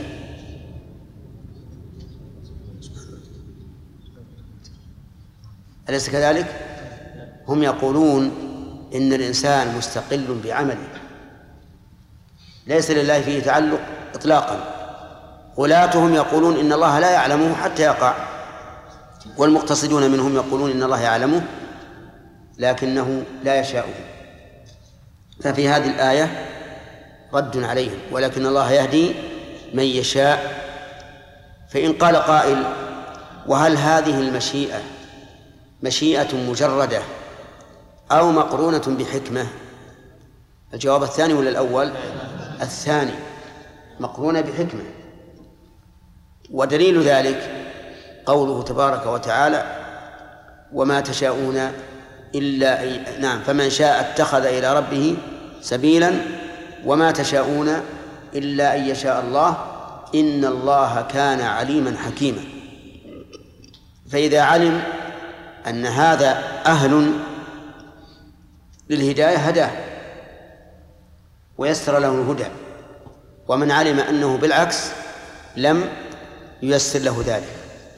S1: أليس كذلك؟ هم يقولون إن الإنسان مستقل بعمله ليس لله فيه تعلق إطلاقا. غلاتهم يقولون إن الله لا يعلمه حتى يقع، والمقتصدون منهم يقولون إن الله يعلمه لكنه لا يشاءه. ففي هذه الآية رد عليهم، ولكن الله يهدي من يشاء. فإن قال قائل وهل هذه المشيئة مشيئة مجردة أو مقرونة بحكمة؟ الجواب الثاني ولا الأول؟ الثاني، مقرونة بحكمة. ودليل ذلك قوله تبارك وتعالى وما تشاءون إلا أي... نعم فمن شاء اتخذ إلى ربه سبيلا وما تشاءون إلا أن يشاء الله إن الله كان عليما حكيما. فإذا علم أن هذا أهل للهداية هداه ويسر له الهدى، ومن علم أنه بالعكس لم ييسر له ذلك.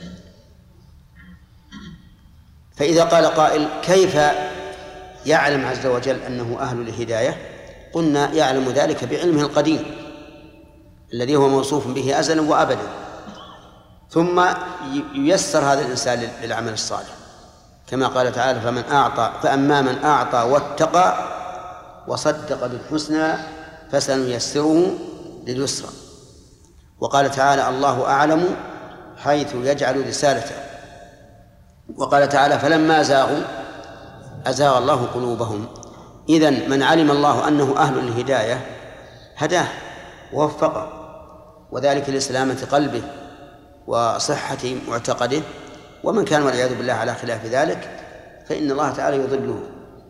S1: فإذا قال قائل كيف يعلم عز وجل أنه أهل للهداية؟ قلنا يعلم ذلك بعلمه القديم الذي هو موصوف به أزلا وأبدا، ثم ييسر هذا الإنسان للعمل الصالح كما قال تعالى فمن أعطى فأما من أعطى واتقى وصدق بالحسنى فسنيسره لليسرى. وقال تعالى الله أعلم حيث يجعل رسالته. وقال تعالى فلما زاغوا أزاغ الله قلوبهم. إذن من علم الله أنه أهل الهداية هداه ووفقه، وذلك لسلامة قلبه وصحة معتقده. ومن كان والعياذ بالله على خلاف ذلك فإن الله تعالى يضله.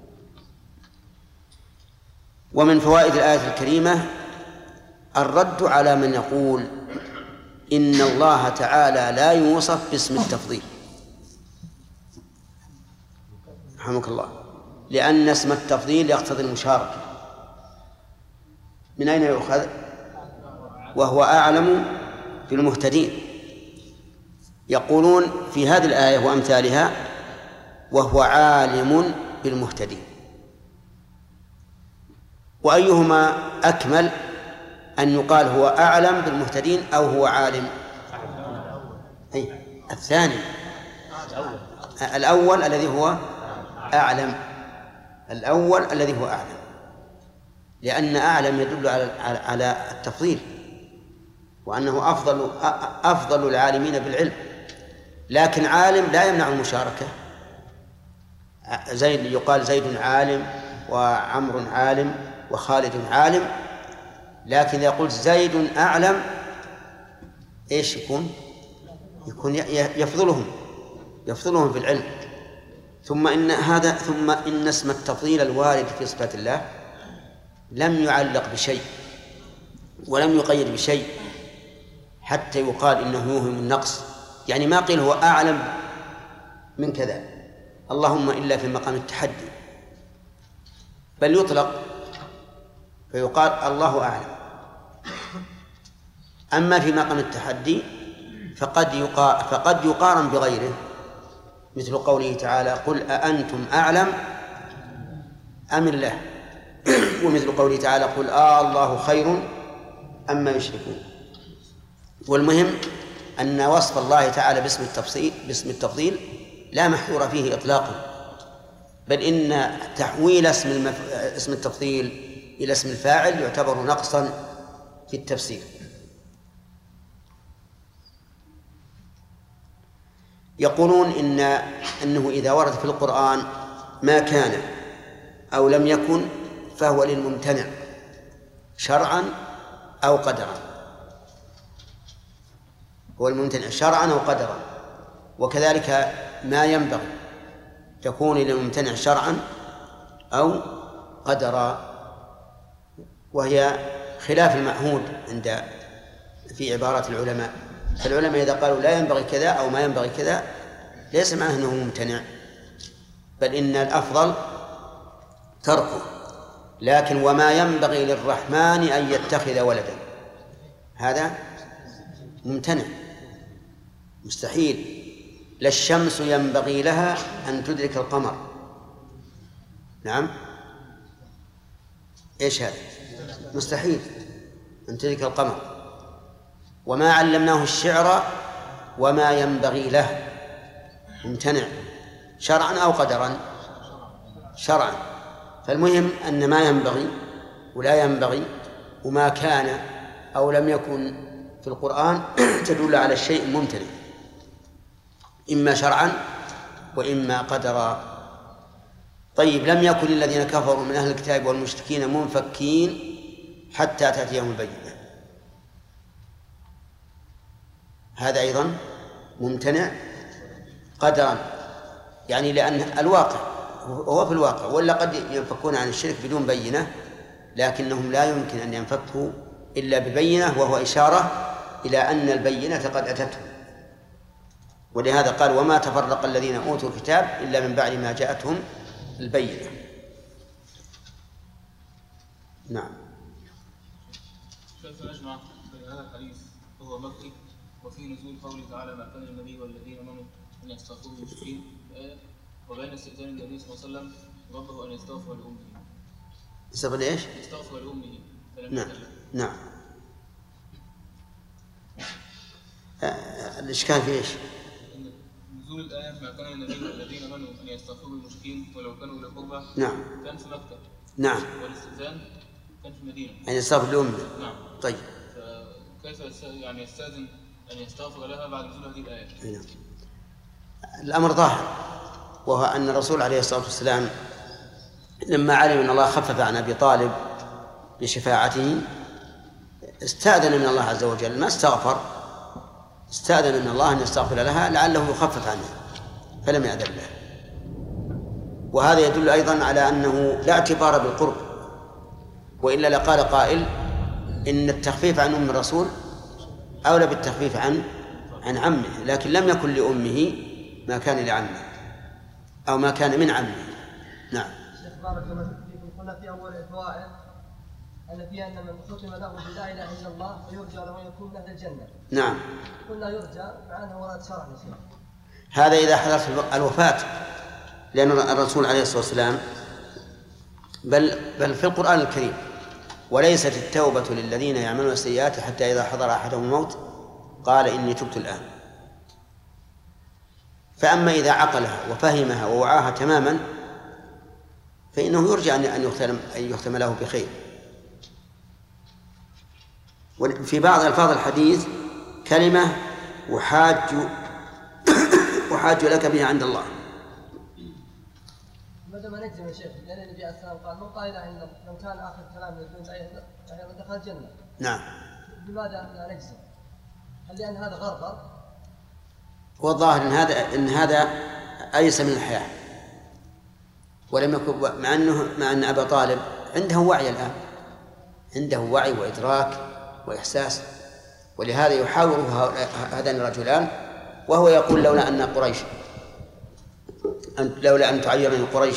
S1: ومن فوائد الآية الكريمة الرد على من يقول إن الله تعالى لا يوصف باسم التفضيل رحمك الله، لأن اسم التفضيل يقتضي المشاركة. من أين يؤخذ؟ وهو أعلم بالمهتدين. يقولون في هذه الآية وأمثالها وهو عالم بالمهتدين. وأيهما أكمل أن يقال هو أعلم بالمهتدين أو هو عالم؟ أي الثاني، الأول الذي هو أعلم، الأول الذي هو أعلم، لأن أعلم يدل على على التفضيل وأنه أفضل أفضل العالمين بالعلم. لكن عالم لا يمنع المشاركة. زيد يقال زيد عالم وعمر عالم وخالد عالم، لكن إذا قلت زيد أعلم إيش يكون؟ يكون يفضلهم يفضلهم في العلم. ثم إن هذا ثم إن اسم التفضيل الوارد في صفات الله لم يعلق بشيء ولم يقيد بشيء حتى يقال إنه يوهم النقص. يعني ما قيل هو أعلم من كذا اللهم إلا في مقام التحدي، بل يطلق فيقال الله أعلم. أما في مقام التحدي فقد يقارن, فقد يقارن بغيره، مثل قوله تعالى قل أأنتم أعلم أم الله، ومثل قوله تعالى قل آه الله خير أما يشركون. والمهم أن وصف الله تعالى باسم التفصيل باسم التفضيل لا محذور فيه إطلاقا، بل إن تحويل اسم, المف... اسم التفضيل إلى اسم الفاعل يعتبر نقصا في التفسير. يقولون إن أنه إذا ورد في القرآن ما كان أو لم يكن فهو للممتنع شرعا أو قدرا، هو الممتنع شرعا أو قدرا. وكذلك ما ينبغي تكون للممتنع شرعا أو قدرا، وهي خلاف المعهود عند في عبارات العلماء. فالعلماء إذا قالوا لا ينبغي كذا أو ما ينبغي كذا ليس معناه أنه ممتنع، بل إن الأفضل تركه. لكن وما ينبغي للرحمن أن يتخذ ولدا هذا ممتنع مستحيل. لا الشمس ينبغي لها أن تدرك القمر. نعم إيش هذا؟ مستحيل أن تدرك القمر. وما علمناه الشعر وما ينبغي له ممتنع شرعا أو قدرا شرعا. فالمهم أن ما ينبغي ولا ينبغي وما كان أو لم يكن في القرآن تدل على الشيء ممتنع إما شرعا وإما قدرا. طيب لم يكن الذين كفروا من أهل الكتاب والمشركين منفكين حتى تأتيهم البينة، هذا أيضا ممتنع قدرا، يعني لأن الواقع هو في الواقع، ولا قد ينفكون عن الشرك بدون بينة، لكنهم لا يمكن أن ينفكوا إلا ببينة، وهو إشارة إلى أن البينة قد أتتهم. ولهذا قال وما تفرق الذين أوتوا الكتاب إلا من بعد ما جاءتهم البينة. نعم.
S7: كيف نجمع بين هذا الحديث وهو مكي وفي نزول قوله تعالى ما كان النبي والذين آمنوا أن يستغفروا للمشركين وبين استئذان النبي صلى الله عليه وسلم ربه أن يستغفر لأمه؟
S1: يستغفر إيش؟
S7: يستغفر لأمه.
S1: نعم نعم. الإشكال في إيش؟
S7: نزول الآية ما كان النبي والذين آمنوا أن يستغفروا للمشركين ولو كانوا أولي قربى.
S1: نعم.
S7: كان في مكة.
S1: نعم.
S7: والاستئذان كان في المدينة.
S1: أن يستغفر لأمه.
S7: نعم.
S1: طيب.
S7: فكيف يعني يستأذن أن يستغفر لها بعد نزول هذه الآية؟
S1: نعم. الأمر ظاهر، وهو أن الرسول عليه الصلاة والسلام لما علم أن الله خفف عن أبي طالب بشفاعته استأذن من الله عز وجل، ما استغفر، استأذن من الله أن يستغفر لها لعله يخفف عنها فلم يأذن له. وهذا يدل أيضا على أنه لا اعتبار بالقرب، وإلا لقال قائل إن التخفيف عن أم الرسول أولى بالتخفيف عن عن عمه، لكن لم يكن لأمه ما كان لعمه أو ما كان من عمه. نعم.
S5: شيخ بارك الله فيكم، قلنا في أول الفوائد أن فيها أن من ختم له بلا إله إلا الله فيرجى له أن يكون من أهل الجنة.
S1: نعم.
S5: قلنا يرجى مع أنه ورد شرعا.
S1: هذا إذا حضرت الوفاة، لأن الرسول عليه الصلاة والسلام بل بل في القرآن الكريم وليست التوبة للذين يعملون السيئات حتى إذا حضر أحدهم الموت قال إني تبت الآن. فأما إذا عقلها وفهمها ووعاها تماما فإنه يرجى أن يختم أن يختم له بخير. وفي بعض ألفاظ الحديث كلمة وحاج وحاج لك بها عند الله.
S5: ماذا ما نجزم يا شيخ؟ لأن النبي عليه الصلاة والسلام قال من قال إله إلا الله من كان آخر كلام يقول دخل الجنة.
S1: نعم.
S5: لماذا لا نجزم؟ هل لأن هذا غرغر؟
S1: هو الظاهر إن هذا إن هذا أيس من الحياة، ولم يكن مع أنه مع أن أبا طالب عنده وعي الآن، عنده وعي وإدراك وإحساس، ولهذا يحاوره هذان الرجلان وهو يقول لولا أن قريش لولا أن تعيرني قريش.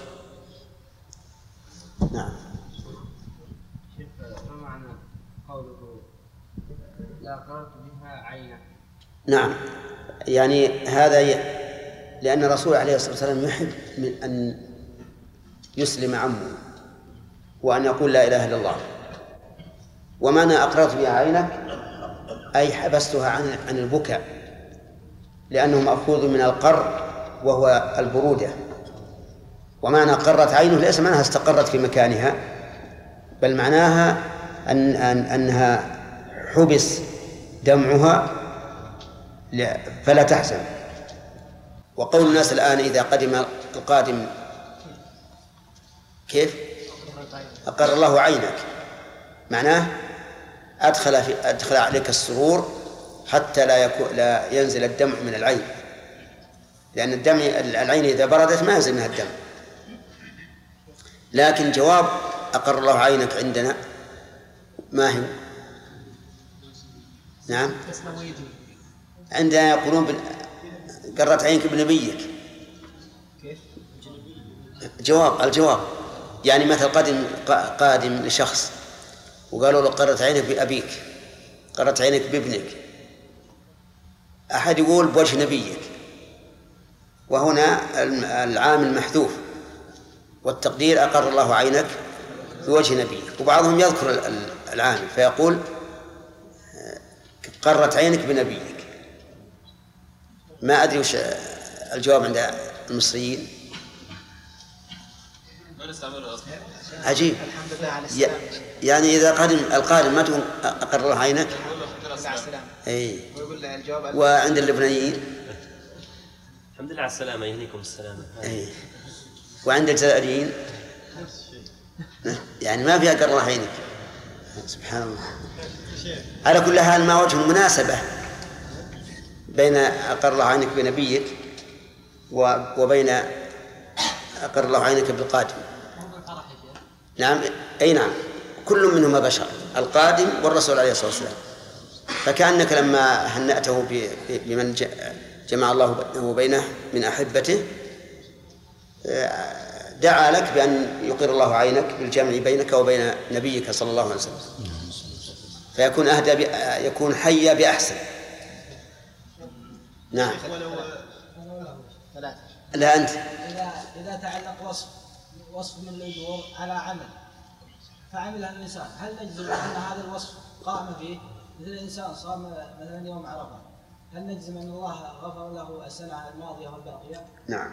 S1: نعم.
S8: شيخ ما معنى قوله لا قررت بها عينك؟
S1: نعم، يعني هذا ي... لأن الرسول عليه الصلاة والسلام يحب من أن يسلم عمه وأن يقول لا إله إلا الله. ومعنى أقررت بها عينك أي حبستها عن عن البكاء، لأنه مأخوذ من القر وهو البرودة. ومعنى قرت عينه ليس معناها استقرت في مكانها، بل معناها أن أن أنها حبس دمعها فلا تحزن. وقول الناس الآن إذا قدم القادم كيف؟ أقر الله عينك، معناه أدخل في أدخل عليك السرور حتى لا يكون لا ينزل الدمع من العين، لأن الدم العين إذا بردت ما ينزل منها الدم. لكن جواب أقر الله عينك عندنا ما هي؟ نعم، عندنا يقولون قرت عينك بنبيك. جواب الجواب يعني مثل قادم قادم لشخص وقالوا له قرت عينك بأبيك، قرت عينك بابنك، أحد يقول بوجه نبيك، وهنا العامل محذوف والتقدير أقر الله عينك بوجه نبيك. وبعضهم يذكر العامل فيقول قرت عينك بنبيك. ما أدري وش الجواب عند المصريين. عجيب، يعني إذا قادم القادم ما تقول أقر الله عينك. أي. وعند اللبنانيين
S9: الحمد لله على السلامة، يهنيكم السلامة.
S1: أي. وعند الجزائريين يعني ما فيها أقر الله عينك. سبحان الله. على كل حال ما وجه المناسبة بين أقر الله عينك بنبيك وبين أقر الله عينك بالقادم؟ نعم، أي نعم، كل منهما بشر، القادم والرسول عليه الصلاة والسلام. فكأنك لما هنأته بمن جمع الله بينه وبينه من أحبته دعا لك بأن يقر الله عينك بالجمع بينك وبين نبيك صلى الله عليه وسلم، فيكون أهدى يكون حيا بأحسن. نعم. لا أنت
S10: إذا إذا تعلق وصف وصف من الأجور على عمل فعملها الإنسان، هل نجزم أن هذا الوصف قام فيه؟ مثل الإنسان صام مثلا يوم عرفة، هل نجزم أن الله غفر له السنة الماضية والباقية؟
S1: نعم،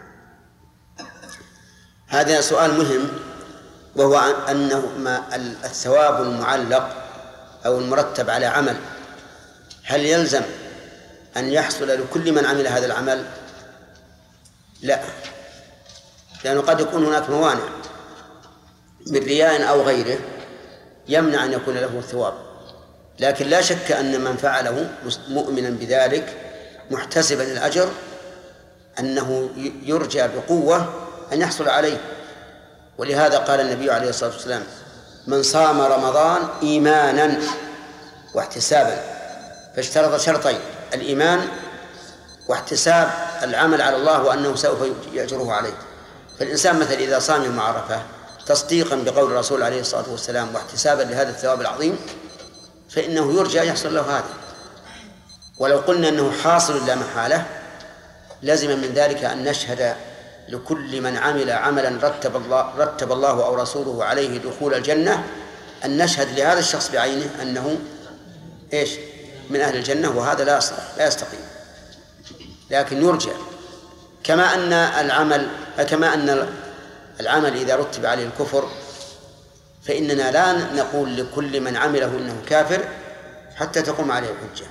S1: هذا سؤال مهم، وهو أنه ما الثواب المعلق أو المرتب على عمل هل يلزم أن يحصل لكل من عمل هذا العمل؟ لا، لأنه قد يكون هناك موانع من رياء أو غيره يمنع أن يكون له الثواب. لكن لا شك أن من فعله مؤمنا بذلك محتسبا الأجر أنه يرجى بقوة أن يحصل عليه. ولهذا قال النبي عليه الصلاة والسلام من صام رمضان إيمانا واحتسابا، فاشترط شرطين: الإيمان واحتساب العمل على الله وأنه سوف يأجره عليه. فالإنسان مثل إذا صام يوم عرفة تصديقا بقول الرسول عليه الصلاة والسلام واحتسابا لهذا الثواب العظيم فإنه يرجى يحصل له هذا. ولو قلنا أنه حاصل لا محالة لازم من ذلك أن نشهد لكل من عمل عملا رتب الله, رتب الله أو رسوله عليه دخول الجنة، أن نشهد لهذا الشخص بعينه أنه إيش من أهل الجنة، وهذا لا لا يستقيم. لكن يرجى كما أن العمل كما أن العمل إذا رتب عليه الكفر فإننا لا نقول لكل من عمله إنه كافر حتى تقوم عليه الحجة.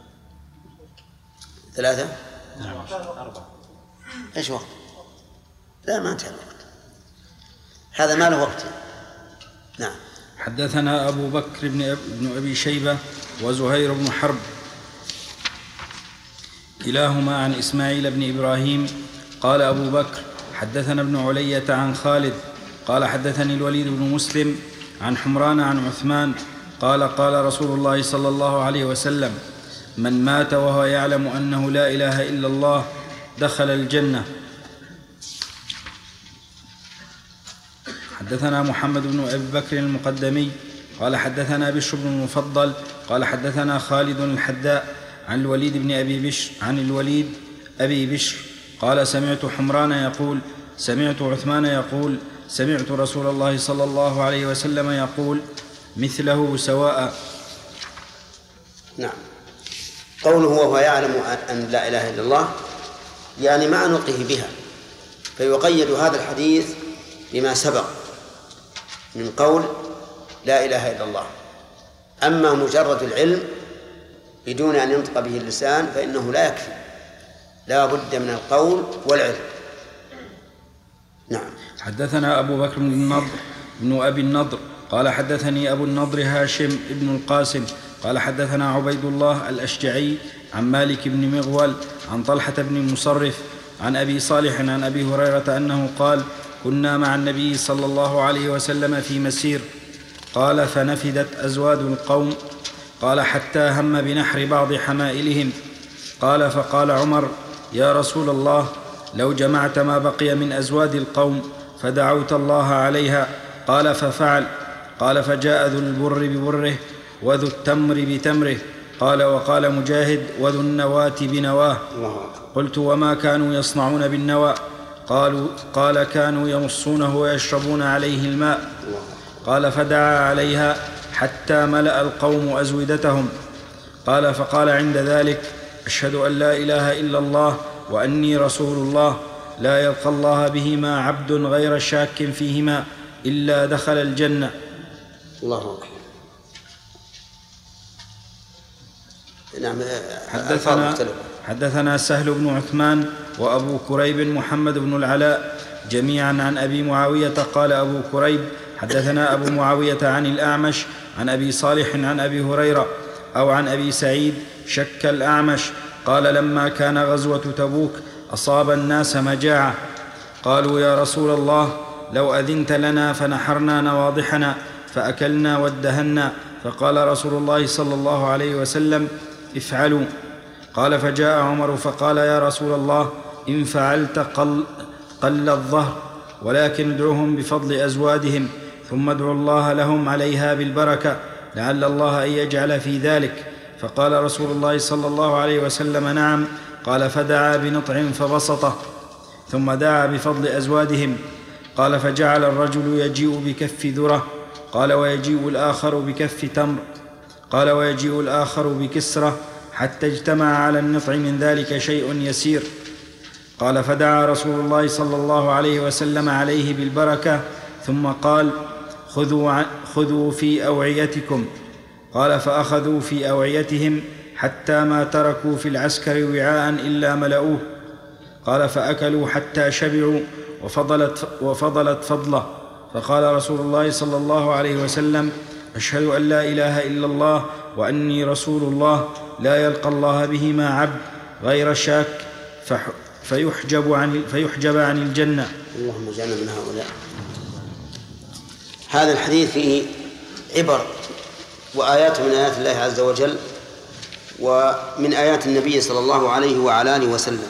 S1: ثلاثة أربعة إيش وقت؟ لا ما انتهى الوقت، هذا ما له وقت. نعم.
S6: حدثنا أبو بكر بن, أب... بن أبي شيبة وزهير بن حرب كلاهما عن إسماعيل بن إبراهيم قال أبو بكر حدثنا ابن علية عن خالد قال حدثني الوليد بن مسلم عن حمران عن عثمان قال قال رسول الله صلى الله عليه وسلم من مات وهو يعلم أنه لا إله إلا الله دخل الجنة. حدثنا محمد بن أبي بكر المقدمي قال حدثنا بشر بن المفضل قال حدثنا خالد الحداء عن الوليد بن أبي بشر عن الوليد أبي بشر قال سمعت حمران يقول سمعت عثمان يقول سمعت رسول الله صلى الله عليه وسلم يقول مثله سواء.
S1: نعم. قوله وهو يعلم أن لا إله إلا الله يعني مع نطقه بها، فيقيد هذا الحديث بما سبق من قول لا إله إلا الله. أما مجرد العلم بدون أن ينطق به اللسان فإنه لا يكفي، لا بد من القول والعلم. نعم.
S6: حدثنا أبو بكر بن النضر بن أبي النضر قال حدثني أبو النضر هاشم بن القاسم قال حدثنا عبيد الله الأشجعي عن مالك بن مغول عن طلحة بن المصرف عن أبي صالح عن أبي هريرة أنه قال كنا مع النبي صلى الله عليه وسلم في مسير قال فنفدت أزواد القوم قال حتى هم بنحر بعض حمائلهم قال فقال عمر يا رسول الله لو جمعت ما بقي من أزواد القوم فدعوت الله عليها قال ففعل قال فجاء ذو البر ببره وذو التمر بتمره قال وقال مجاهد وذو النواة بنواه. قلت وما كانوا يصنعون بالنوى؟ قالوا قال كانوا يمصونه ويشربون عليه الماء. قال فدعا عليها حتى ملأ القوم أزودتهم. قال فقال عند ذلك أشهد أن لا إله إلا الله وأني رسول الله لا يلقى الله بهما عبد غير شاك فيهما إلا دخل الجنة.
S1: الله أكبر. نعم.
S6: حدثنا, حدثنا سهل بن عثمان وأبو كريب محمد بن العلاء جميعا عن أبي معاوية قال أبو كريب حدثنا أبو معاوية عن الأعمش عن أبي صالح عن أبي هريرة أو عن أبي سعيد شك الأعمش قال لما كان غزوة تبوك أصاب الناس مجاعة قالوا يا رسول الله لو أذنت لنا فنحرنا نواضحنا فأكلنا وادهنا فقال رسول الله صلى الله عليه وسلم افعلوا. قال فجاء عمر فقال يا رسول الله إن فعلت قل, قل الظهر ولكن ادعوهم بفضل أزوادهم ثم ادعوا الله لهم عليها بالبركة لعل الله أن يجعل في ذلك. فقال رسول الله صلى الله عليه وسلم نعم. قال فدعا بنطع فبسطه ثم دعا بفضل أزوادهم. قال فجعل الرجل يجيء بكف ذرة قال ويجيء الآخر بكف تمر قال ويجيء الآخر بكسرة حتى اجتمع على النطع من ذلك شيء يسير. قال فدعا رسول الله صلى الله عليه وسلم عليه بالبركة ثم قال خذوا, خذوا في أوعيتكم. قال فأخذوا في أوعيتهم حتى ما تركوا في العسكر وعاء إلا ملؤوه. قال فأكلوا حتى شبعوا وفضلت, وفضلت فضله. فقال رسول الله صلى الله عليه وسلم أشهد أن لا إله إلا الله وأني رسول الله لا يلقى الله بهما عبد غير شاك فيحجب عن, فيحجب عن الجنة.
S1: اللهم اجعلنا من هؤلاء. هذا الحديث فيه عبر وآيات من آيات الله عز وجل ومن آيات النبي صلى الله عليه وعلى آله وسلم.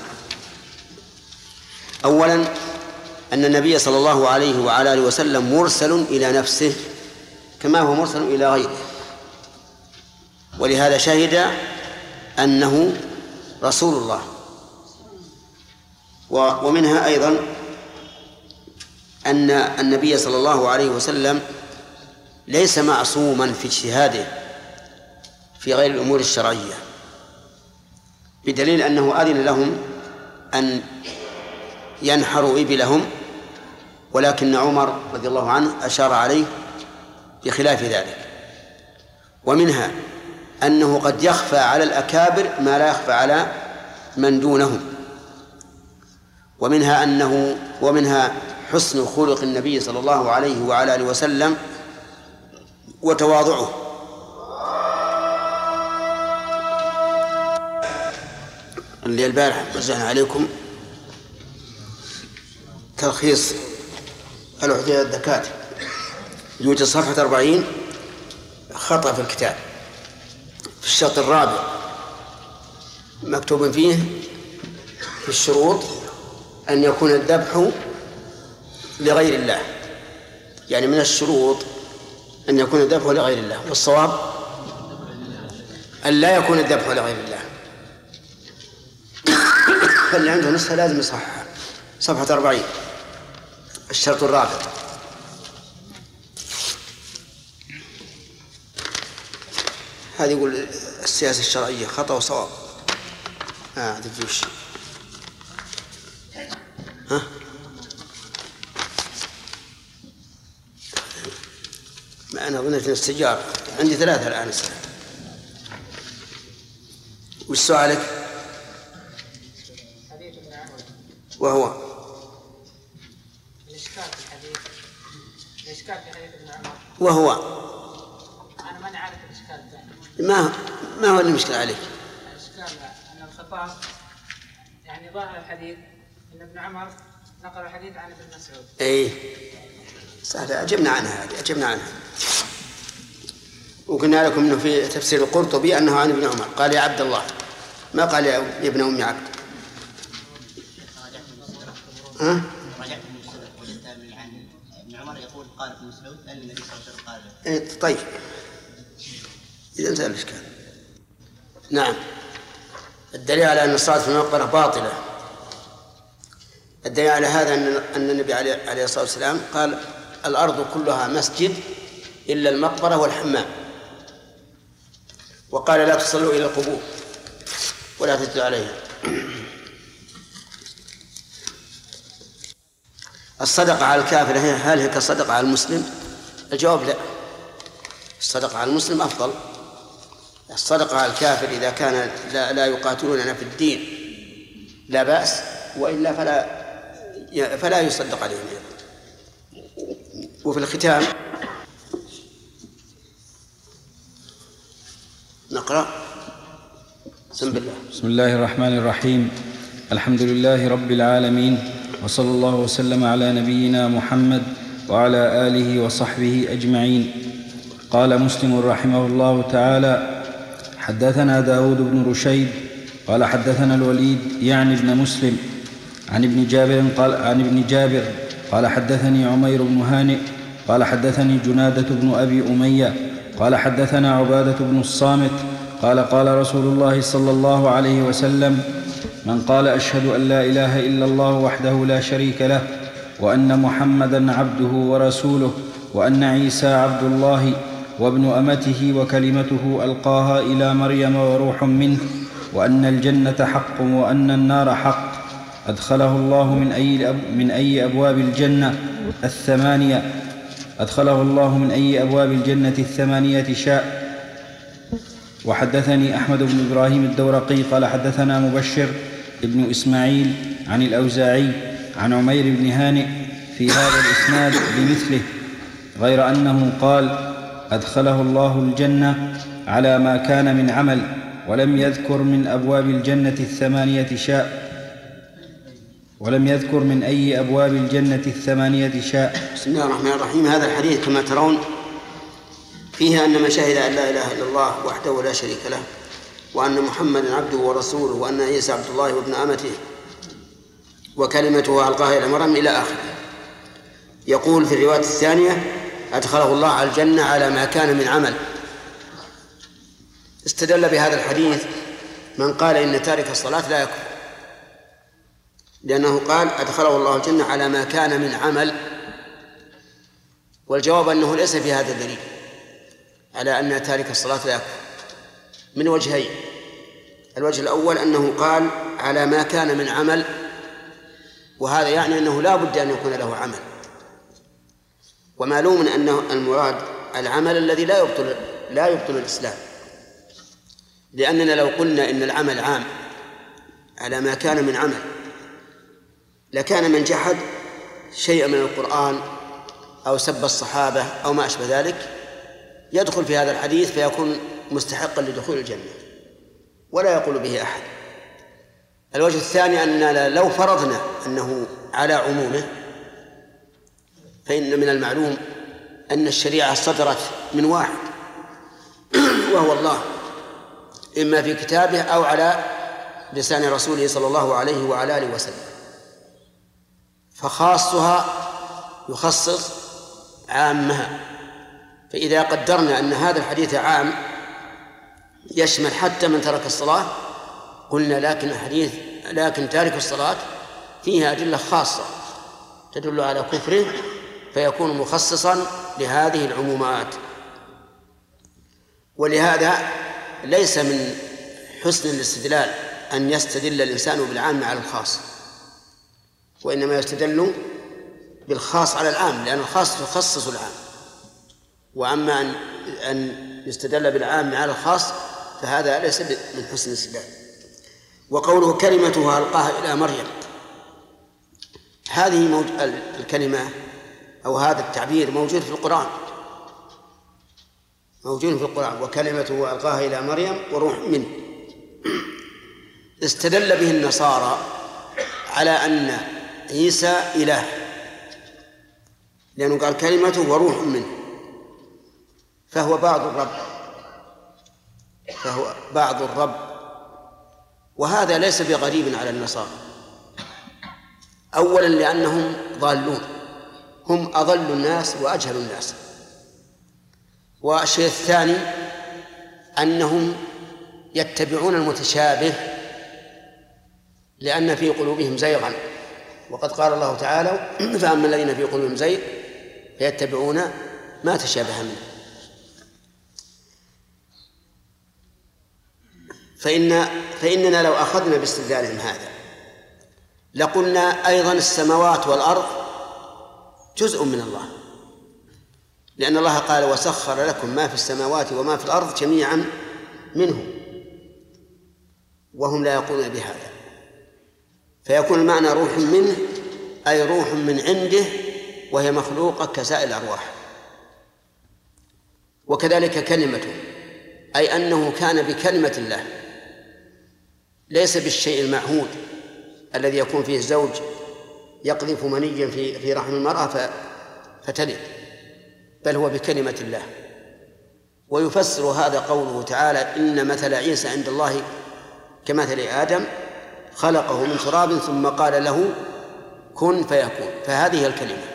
S1: أولا أن النبي صلى الله عليه وعلى آله وسلم مرسل إلى نفسه كما هو مرسل إلى غيره، ولهذا شهد أنه رسول الله. ومنها أيضا أن النبي صلى الله عليه وسلم ليس معصوما في اجتهاده في غير الأمور الشرعية، بدليل أنه أذن لهم أن ينحروا إبلهم، ولكن عمر رضي الله عنه أشار عليه بخلاف ذلك. ومنها أنه قد يخفى على الأكابر ما لا يخفى على من دونهم. ومنها أنه ومنها حسن خلق النبي صلى الله عليه وعلى آله وسلم وتواضعه. اللي البارح وزعنا عليكم تلخيص الوحدة الدكاترة، يوجد صفحة أربعين خطأ في الكتاب في الشرط الرابع مكتوب فيه في الشروط أن يكون الذبح لغير الله، يعني من الشروط أن يكون الذبح لغير الله، والصواب أن لا يكون الذبح لغير الله. فاللي عنده نسخة لازم يصححها. صفحة أربعين الشرط الرابع. هذه يقول السياسة الشرعية خطأ وصواب. آه تفوش. ها ما أنا أظن في السجارة عندي ثلاثة الآن السنة. وش سؤالك؟ وهو
S11: الإشكال في الحديث الإشكال في حديث ابن عمر
S1: وهو
S11: أنا ماني عارف الإشكال الثاني.
S1: ما ما هو المشكلة عليك؟
S11: الإشكال أن الخطاب يعني ظاهر الحديث أن ابن عمر نقل الحديث عن ابن مسعود.
S1: إيه سهلة، أجبنا عنها هذه أجبنا عنها. وقلنا لكم أنه في تفسير القرطبي أنه عن ابن عمر قال يا عبد الله، ما قال يا ابن أم عبد. ها؟
S12: رجعت وجدت عن ابن عمر يقول قال ابن مسعود أن النبي صلى الله عليه وسلم قال.
S1: إيه طيب إذا انتهى الإشكال. نعم. الدليل على أن الصلاة في المقبرة باطلة، الدليل على هذا أن النبي عليه الصلاة والسلام قال الأرض كلها مسجد إلا المقبرة والحمام، وقال لا تصلوا إلى القبور ولا تتلوا عليها. الصدقة على الكافر هل هي كصدقة على المسلم؟ الجواب لا، الصدقة على المسلم أفضل. الصدقة على الكافر إذا كان لا, لا يقاتلوننا في الدين لا بأس، وإلا فلا فلا يصدق عليهم. وفي الختام نقرأ. بسم الله.
S6: بسم الله الرحمن الرحيم. الحمد لله رب العالمين، وصلى الله وسلم على نبينا محمد وعلى آله وصحبه أجمعين. قال مسلم رحمه الله تعالى: حدثنا داود بن رشيد قال حدثنا الوليد يعني ابن مسلم عن ابن جابر قال عن ابن جابر قال حدثني عمير بن هانئ قال حدثني جنادة بن أبي أمية قال حدثنا عبادة بن الصامت قال قال رسول الله صلى الله عليه وسلم: من قال أشهد أن لا إله إلا الله وحده لا شريك له وأن محمدًا عبده ورسوله وأن عيسى عبد الله وابن أمته وكلمته ألقاها إلى مريم وروح منه وأن الجنة حق وأن النار حق أدخله الله من أي من أي أبواب الجنة الثمانية أدخله الله من أي أبواب الجنة الثمانية شاء. وحدثني أحمد بن إبراهيم الدورقي قال حدثنا مبشر ابن إسماعيل عن الأوزاعي عن عمير بن هانئ في هذا الإسناد بمثله، غير أنه قال: أدخله الله الجنة على ما كان من عمل، ولم يذكر من أبواب الجنة الثمانية شاء ولم يذكر من أي أبواب الجنة الثمانية شاء.
S1: بسم الله الرحمن الرحيم. هذا الحديث كما ترون فيه أن من شهد أن لا إله إلا الله وحده لا شريك له وأن محمدًا عبده ورسوله وأن عيسى عبد الله وابن أمته وكلمته ألقاها إلى مريم إلى آخره. يقول في الرواية الثانية: أدخله الله على الجنة على ما كان من عمل. استدل بهذا الحديث من قال إن تارك الصلاة لا يكفر، لأنه قال: أدخله الله الجنة على ما كان من عمل. والجواب أنه ليس في هذا الدليل على أن تارك الصلاة لا يكفر من وجهين. الوجه الأول أنه قال على ما كان من عمل، وهذا يعني أنه لا بد أن يكون له عمل، ومعلوم أنه المراد العمل الذي لا يبطل لا يبطل الإسلام، لأننا لو قلنا إن العمل عام على ما كان من عمل لكان من جحد شيئا من القرآن أو سب الصحابة أو ما أشبه ذلك يدخل في هذا الحديث فيكون مستحقا لدخول الجنة ولا يقول به أحد. الوجه الثاني أننا لو فرضنا أنه على عمومه فإن من المعلوم أن الشريعة صدرت من واحد وهو الله، إما في كتابه أو على لسان رسوله صلى الله عليه وعلى آله وسلم، فخاصها يخصص عامها. فإذا قدرنا أن هذا الحديث عام يشمل حتى من ترك الصلاة قلنا لكن الحديث لكن تارك الصلاة فيها أدلة خاصة تدل على كفره فيكون مخصصا لهذه العمومات. ولهذا ليس من حسن الاستدلال أن يستدل الإنسان بالعام على الخاص، وإنما يستدل بالخاص على العام، لأن الخاص يخصص العام. وأما أن أن يستدل بالعام على الخاص فهذا ليس من حسن الاستدلال. وقوله كلمتها ألقاها إلى مريم، هذه موج... الكلمة أو هذا التعبير موجود في القرآن، موجود في القرآن وكلمته ألقاها إلى مريم وروح منه. استدل به النصارى على أن عيسى إله، لأنه قال كلمته وروح منه، فهو بعض الرب فهو بعض الرب وهذا ليس بغريب على النصارى. أولا لأنهم ضالون، هم أضل الناس وأجهل الناس. والشيء الثاني أنهم يتبعون المتشابه لأن في قلوبهم زيغا، وقد قال الله تعالى فأما الذين في قلوبهم زيغ فيتبعون ما تشابه منه. فإن فإننا لو أخذنا باستدلالهم هذا لقلنا أيضا السماوات والأرض جزء من الله، لأن الله قال وسخر لكم ما في السماوات وما في الأرض جميعا منه، وهم لا يقولون بهذا. فيكون المعنى روح منه أي روح من عنده وهي مخلوقة كسائر الأرواح. وكذلك كلمته أي أنه كان بكلمة الله، ليس بالشيء المعهود الذي يكون فيه الزوج يقذف منيا في في رحم المرأة فتلد، بل هو بكلمة الله. ويفسر هذا قوله تعالى إن مثل عيسى عند الله كمثل آدم خلقه من تراب ثم قال له كن فيكون، فهذه الكلمة.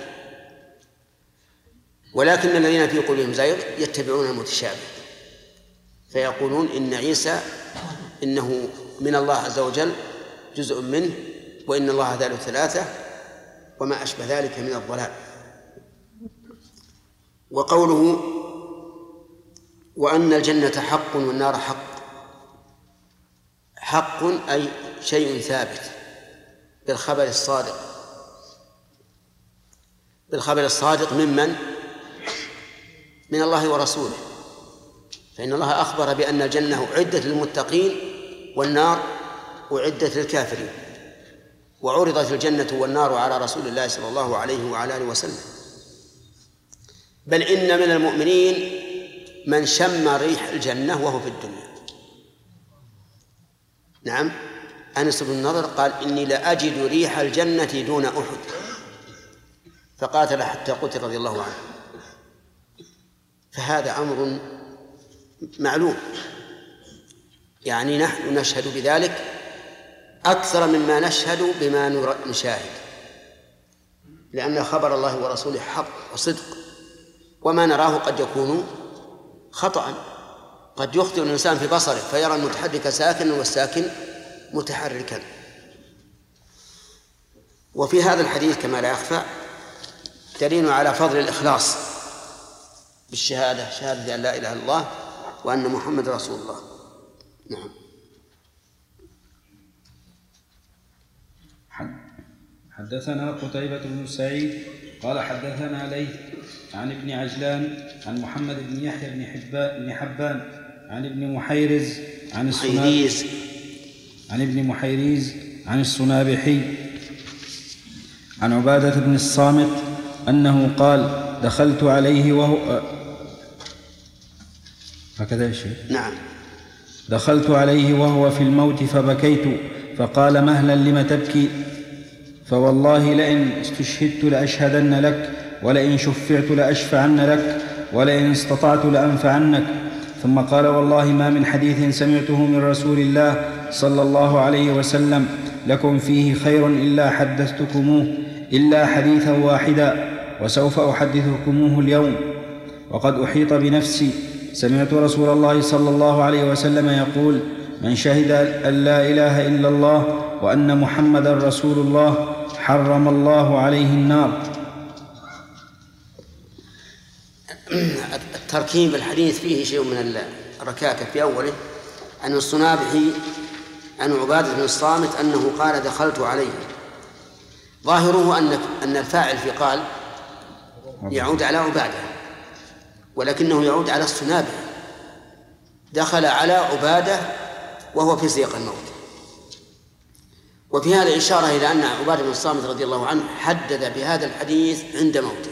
S1: ولكن الذين في قلوبهم زيغ يتبعون المتشابه فيقولون إن عيسى إنه من الله عز وجل جزء منه، وإن الله ثالث ثلاثة وما أشبه ذلك من الضلال. وقوله وأن الجنة حق والنار حق، حق أي شيء ثابت بالخبر الصادق، بالخبر الصادق ممن؟ من الله ورسوله. فإن الله أخبر بأن الجنة أعدت للمتقين والنار أعدت للكافرين، وعرضت الجنة والنار على رسول الله صلى الله عليه وعلى آله وسلم. بل إن من المؤمنين من شم ريح الجنة وهو في الدنيا. نعم، أنس بن النضر قال إني لأجد ريح الجنة دون أحد، فقاتل حتى قتل رضي الله عنه. فهذا أمر معلوم، يعني نحن نشهد بذلك أكثر مما نشهد بما نشاهد، لأن خبر الله ورسوله حق وصدق، وما نراه قد يكون خطأ. قد يخطئ الإنسان في بصره فيرى المتحرك ساكنا والساكن متحركا. وفي هذا الحديث كما لا يخفى دليل على فضل الإخلاص بالشهادة، شهادة أن لا إله إلا الله وأن محمد رسول الله. نعم.
S6: حدثنا قتيبة بن سعيد قال حدثنا ليث عن ابن عجلان عن محمد بن يحيى بن حبان بن حبان عن ابن محيرز عن السنابحي عن ابن محيريز عن السنابحي عن عبادة بن الصامت أنه قال دخلت عليه وهو هكذا يا شيخ.
S1: نعم.
S6: دخلت عليه وهو في الموت فبكيت فقال مهلا لم تبكي؟ فوالله لئن استشهدت لأشهدن لك، ولئن شفعت لأشفعن لك، ولئن استطعت لأنفعنك. ثم قال والله ما من حديث سمعته من رسول الله صلى الله عليه وسلم لكم فيه خير إلا حدثتكموه إلا حديثا واحدا، وسوف أحدثكموه اليوم. وقد أحيط بنفسي، سمعت رسول الله صلى الله عليه وسلم يقول: من شهد أن لا إله إلا الله وأن محمدا رسول الله حرم الله عليه النار.
S1: التركيب الحديث فيه شيء من الركاكة في أوله. عن الصنابحي عن عبادة بن الصامت أنه قال: دخلت عليه. ظاهره أن أن الفاعل في قال يعود على عبادة، ولكنه يعود على الصنابحي. دخل على عبادة وهو في سياق الموت. وفي هذا إشارة إلى أن عبادة بن الصامت رضي الله عنه حدد بهذا الحديث عند موته،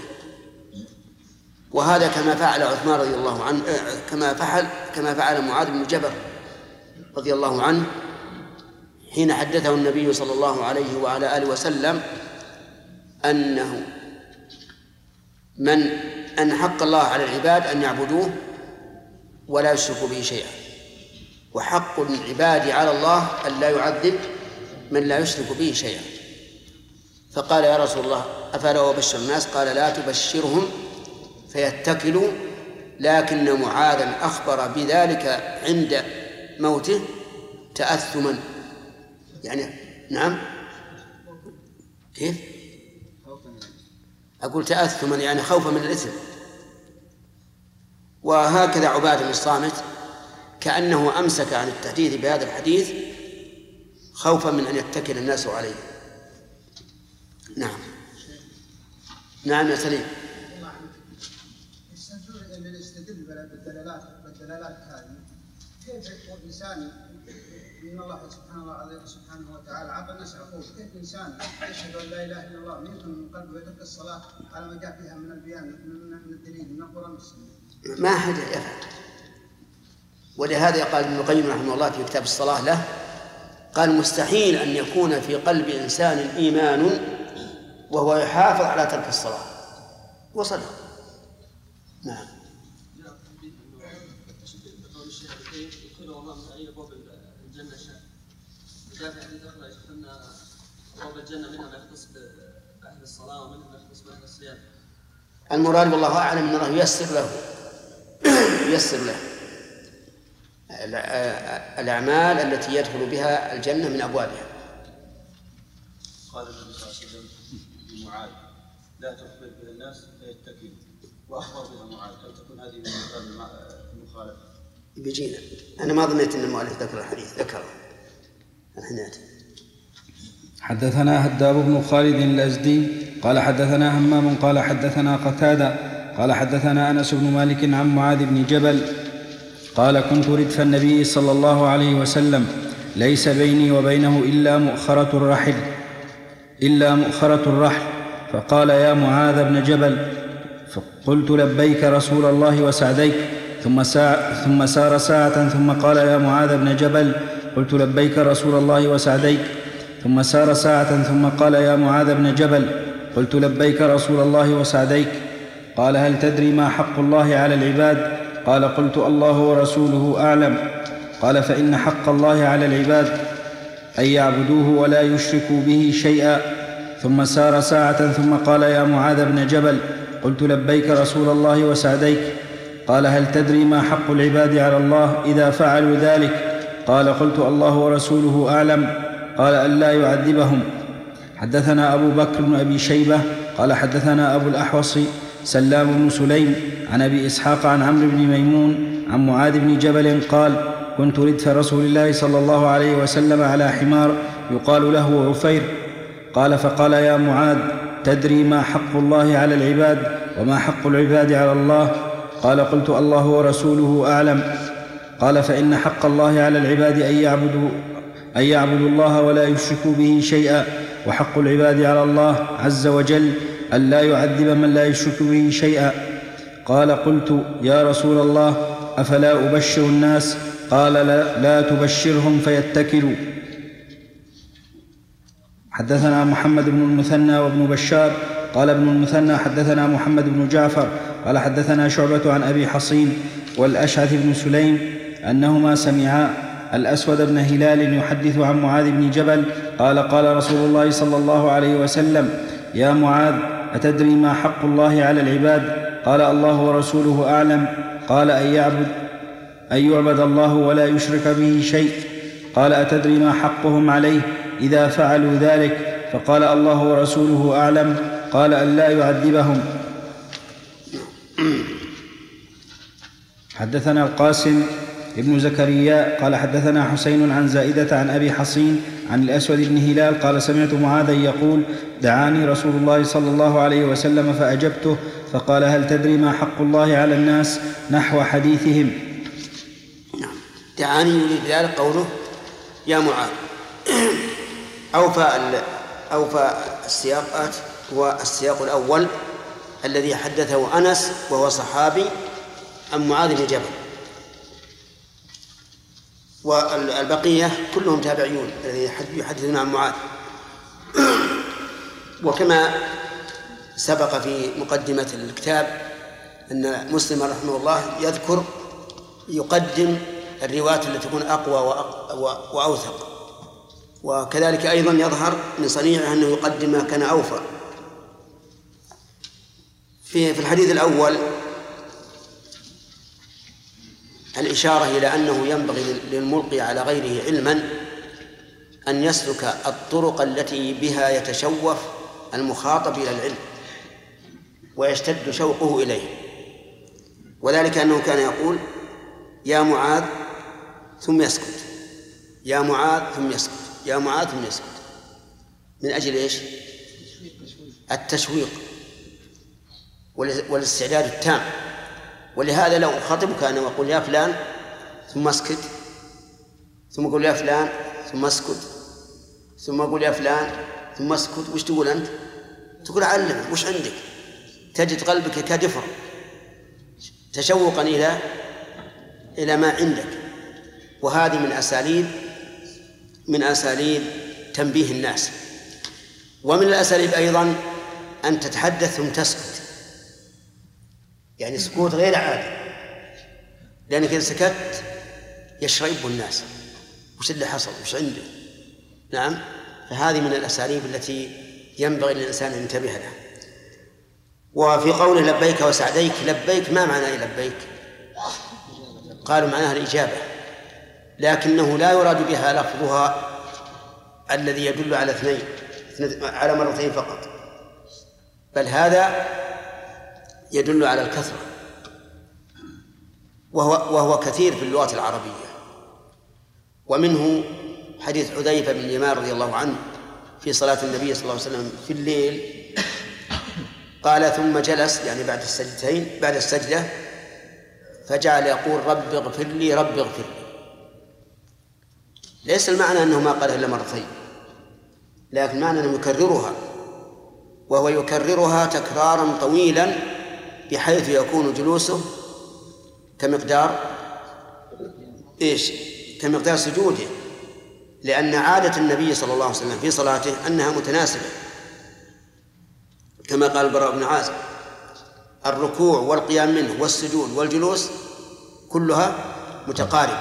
S1: وهذا كما فعل عثمان رضي الله عنه، كما فعل كما فعل معاذ بن جبل رضي الله عنه حين حدثه النبي صلى الله عليه وعلى آله وسلم أنه من أن حق الله على العباد أن يعبدوه ولا يشركوا به شيئا، وحق العباد على الله أن لا يعذب من لا يشرك به شيئا. فقال: يا رسول الله أفلا أبشر الناس؟ قال: لا تبشرهم فيتكلوا، لكن معاذا أخبر بذلك عند موته تأثما. يعني نعم، كيف أقول تأثما؟ يعني خوفا من الإثم. وهكذا عبادة بن الصامت كأنه أمسك عن التحديث بهذا الحديث خوفا من أن يتكل الناس عليه. نعم نعم يا سليم.
S2: اللي يستدل بالدلالات بالدلالات هذه، كيف الإنسان إن الله سبحانه وتعالى سبحانه وتعالى عطى الناس عقول، كيف الإنسان يشهد أن لا إله إلا الله ويمكن من قلبه ويترك الصلاة على ما جاء فيها من البيان من الدليل من القرآن والسنة؟
S1: ما أحد يفعل. ولهذا قال ابن القيم رحمه الله في كتاب الصلاة له، قال: مستحيل أن يكون في قلب إنسان إيمان وهو يحافظ على ترك الصلاة وصل. نعم. المراد والله أعلم أن الله ييسر له ييسر له الأعمال التي يدخل بها الجنة من أبوابها.
S13: قال النبي صلى الله عليه وسلم لمعاذ: لا تخبر بها الناس فيتكلوا، وأخبر بها معاذ. هل تكون هذه من المخالفة؟
S1: بيجينا. أنا ما ظنيت أن المؤلف ذكر الحديث، ذكره الحنات.
S6: حدثنا هداب بن خالد الأزدي قال حدثنا همام قال حدثنا قتادة قال حدثنا أنس بن مالك عن معاذ بن جبل قال: كنت ردف النبي صلى الله عليه وسلم، ليس بيني وبينه إلا مؤخرة الرحل إلا مؤخرة الرحل فقال: يا معاذ بن جبل. فقلت: لبيك رسول الله وسعديك. ثم, ساع ثم سار ساعة ثم قال: يا معاذ بن جبل. قلت: لبيك رسول الله وسعديك. ثم سار ساعة ثم قال: يا معاذ بن جبل. قلت: لبيك رسول الله وسعديك. قال: هل تدري ما حق الله على العباد؟ قال: قلت: الله ورسوله أعلم. قال: فإن حق الله على العباد أن يعبدوه ولا يشركوا به شيئا. ثم سار ساعة ثم قال: يا معاذ بن جبل. قلت: لبيك رسول الله وسعديك. قال: هل تدري ما حق العباد على الله إذا فعلوا ذلك؟ قال: قلت: الله ورسوله أعلم. قال: ألا يعذبهم. حدثنا أبو بكر بن أبي شيبة قال حدثنا أبو الأحوص سلام بن سليم عن أبي إسحاق عن عمرو بن ميمون عن معاذ بن جبل قال: كنت ردف رسول الله صلى الله عليه وسلم على حمار يقال له عفير. قال: فقال: يا معاذ، تدري ما حق الله على العباد وما حق العباد على الله؟ قال: قلت: الله ورسوله أعلم. قال: فإن حق الله على العباد أن يعبدوا أن يعبدوا الله ولا يشركوا به شيئا، وحق العباد على الله عز وجل أن لا يعذب من لا يشرك به شيئا. قال: قلت: يا رسول الله، أفلا أبشر الناس؟ قال: لا, لا تبشرهم فيتكلوا. حدثنا محمد بن المثنى وابن بشار قال ابن المثنى حدثنا محمد بن جعفر قال حدثنا شعبة عن أبي حصين والأشعث بن سليم أنهما سمعا الأسود بن هلال يحدث عن معاذ بن جبل قال قال رسول الله صلى الله عليه وسلم يا معاذ أتدري ما حق الله على العباد؟ قال الله ورسوله أعلم. قال أن يعبد أن يعبد الله ولا يشرك به شيء. قال أتدري ما حقهم عليه إذا فعلوا ذلك؟ فقال الله ورسوله أعلم. قال أن لا يعذبهم. حدثنا القاسم ابن زكريا قال حدثنا حسين عن زائدة عن أبي حصين عن الأسود بن هلال قال سمعت معاذا يقول دعاني رسول الله صلى الله عليه وسلم فأجبته فقال هل تدري ما حق الله على الناس نحو حديثهم.
S1: دعاني يريد ذلك قوله يا معاذ. أوفى أوفى السياقات هو السياق الأول الذي حدثه أنس وهو صحابي عن معاذ بن جبل، والبقية كلهم تابعيون الذين يحدثون عن معاذ. وكما سبق في مقدمة الكتاب أن مسلم رحمه الله يذكر يقدم الروايات التي تكون أقوى وأوثق، وكذلك أيضا يظهر من صنيعه أنه يقدم ما كان أوفى. في في الحديث الأول الإشارة إلى أنه ينبغي للملقي على غيره علما أن يسلك الطرق التي بها يتشوف المخاطب إلى العلم ويشتد شوقه إليه، وذلك أنه كان يقول يا معاذ ثم يسكت، يا معاذ ثم يسكت، يا معاذ ثم يسكت، من أجل إيش؟ التشويق والاستعداد التام. ولهذا لو أخاطبك أنا وأقول يا فلان ثم اسكت، ثم أقول يا فلان ثم اسكت، ثم أقول يا فلان ثم اسكت، وش تقول أنت؟ تقول علم وش عندك؟ تجد قلبك كدفر تشوقا إلى إلى ما عندك. وهذه من أساليب من أساليب تنبيه الناس. ومن الأساليب أيضا أن تتحدث ثم تسكت، يعني سكوت غير عادي، لأنك إذا سكت يشرب الناس وش اللي حصل وش عنده. نعم، فهذه من الأساليب التي ينبغي للإنسان أن ينتبه لها. وفي قوله لبيك وسعديك، لبيك ما معنى لبيك؟ قالوا معناها الإجابة، لكنه لا يراد بها لفظها الذي يدل على اثنين على مرتين فقط، بل هذا يدل على الكثرة، وهو, وهو كثير في اللغة العربية. ومنه حديث حذيفة بن اليمان رضي الله عنه في صلاة النبي صلى الله عليه وسلم في الليل، قال ثم جلس يعني بعد السجدتين بعد السجدة فجعل يقول رب اغفر لي رب اغفر لي. ليس المعنى أنه ما قال إلا مرتين، لكن معنى أنه يكررها، وهو يكررها تكرارا طويلا بحيث يكون جلوسه كمقدار إيش؟ كمقدار سجوده، لأن عادة النبي صلى الله عليه وسلم في صلاته أنها متناسبة، كما قال البراء بن عازب الركوع والقيام منه والسجود والجلوس كلها متقاربة.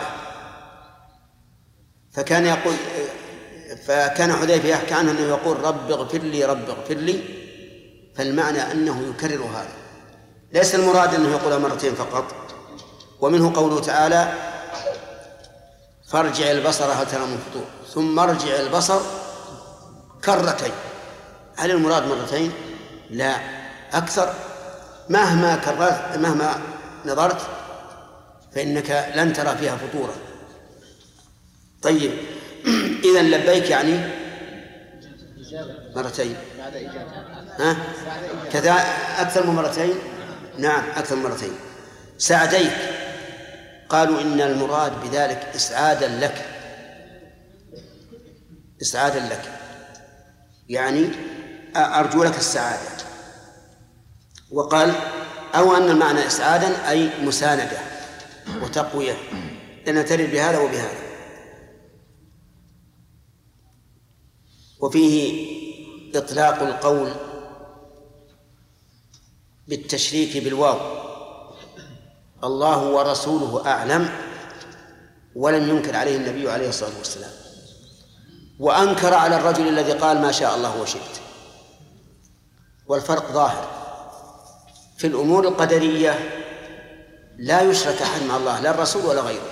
S1: فكان يقول فكان حذيفة يحكي عنه أنه يقول رب اغفر لي رب اغفر لي، فالمعنى أنه يكرر هذا، ليس المراد أنه يقولها مرتين فقط. ومنه قوله تعالى فارجع البصر هل ترى من فطور ثم ارجع البصر كرتين. هل المراد مرتين؟ لا، أكثر. مهما كررت مهما نظرت فإنك لن ترى فيها فطورا. طيب، إذن لبيك يعني مرتين، ها؟ كذا أكثر من مرتين؟ نعم، أكثر من مرتين. سعديك قالوا إن المراد بذلك إسعادا لك، إسعادا لك يعني أرجو لك السعادة. وقال أو أن المعنى إسعادا أي مساندة وتقوية، لأن ترد بهذا وبهذا. وفيه إطلاق القول بالتشريك بالواو، الله ورسوله أعلم، ولم ينكر عليه النبي عليه الصلاة والسلام، وأنكر على الرجل الذي قال ما شاء الله وشئت. والفرق ظاهر في الأمور القدرية، لا يشرك أحد مع الله، لا الرسول ولا غيره،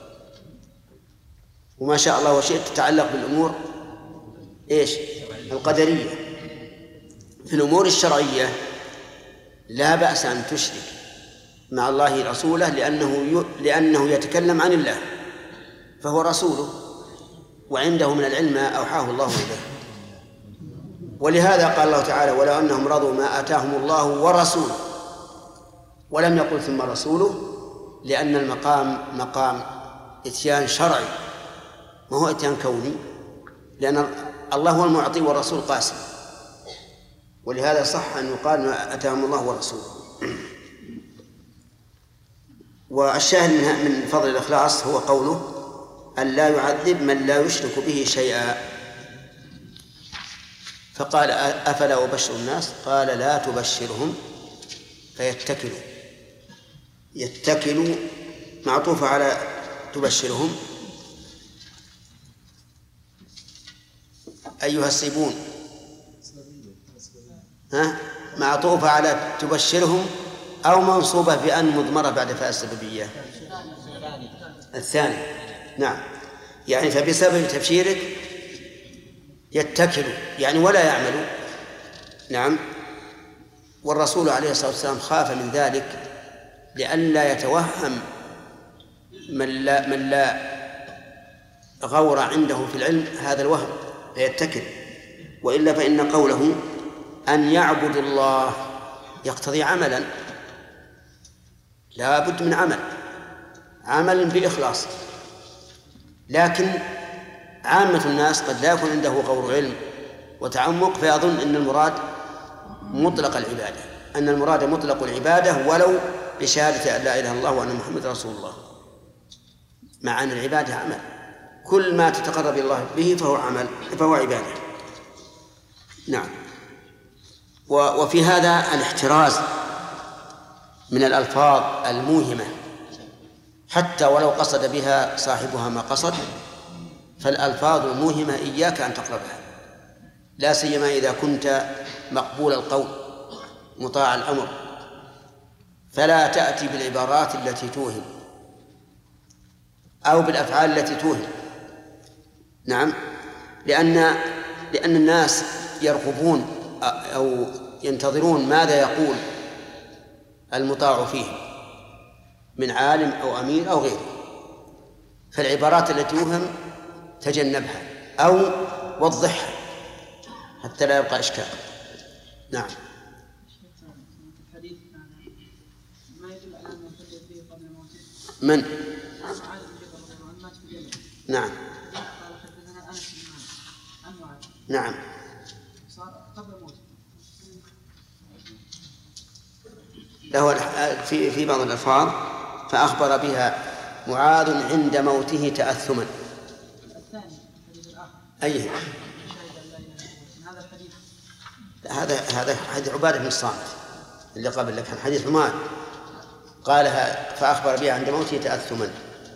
S1: وما شاء الله وشئت تتعلق بالأمور إيش؟ القدرية. في الأمور الشرعية لا بأس أن تشرك مع الله رسوله، لأنه لأنه يتكلم عن الله فهو رسوله، وعنده من العلم ما أوحاه الله إليه. ولهذا قال الله تعالى ولو أنهم رضوا ما آتاهم الله ورسوله، ولم يقل ثم رسوله، لأن المقام مقام إتيان شرعي ما هو إتيان كوني، لأن الله هو المعطي والرسول قاسم، ولهذا صح أن يقال ما آتاهم الله ورسوله. والشاهد من فضل الإخلاص هو قوله أن لا يعذب من لا يشرك به شيئا. فقال أفلا أبشر الناس؟ قال لا تبشرهم فيتكلوا. يتكلوا معطوف على تبشرهم. أيها السيبون ها معطوفة على تبشرهم أو منصوبة بأن مضمرة بعد فاء السببية الثاني. نعم، يعني فبسبب تبشيرك يتكلوا يعني ولا يعملوا. نعم. والرسول عليه الصلاة والسلام خاف من ذلك لئلا يتوهم من لا, من لا غور عنده في العلم هذا الوهم فيتكل، وإلا فإن قوله أن يعبد الله يقتضي عملا، لا بد من عمل، عمل بإخلاص. لكن عامة الناس قد لا يكون عنده غور علم وتعمق فيظن أن المراد مطلق العبادة، أن المراد مطلق العبادة ولو بشهادة أن لا إله إلا الله وأن محمد رسول الله، مع أن العبادة عمل، كل ما تتقرب الله به فهو عمل فهو عبادة. نعم. وفي هذا الاحتراز من الألفاظ الموهمة، حتى ولو قصد بها صاحبها ما قصد، فالألفاظ الموهمة إياك أن تقربها، لا سيما إذا كنت مقبول القول مطاع الأمر، فلا تأتي بالعبارات التي توهم أو بالأفعال التي توهم. نعم، لأن لأن الناس يرغبون أو ينتظرون ماذا يقول المطاع فيه من عالم أو أمير أو غيره، فالعبارات التي توهم تجنبها أو وضحها حتى لا يبقى إشكال. نعم. من؟ نعم. نعم. له في في بعض الألفاظ فأخبر بها معاذ عند موته تأثما. أيه؟ هذا هذا حديث عبادة بن الصامت اللي قبل لك، حديث معاذ قالها فأخبر بها عند موته تأثما.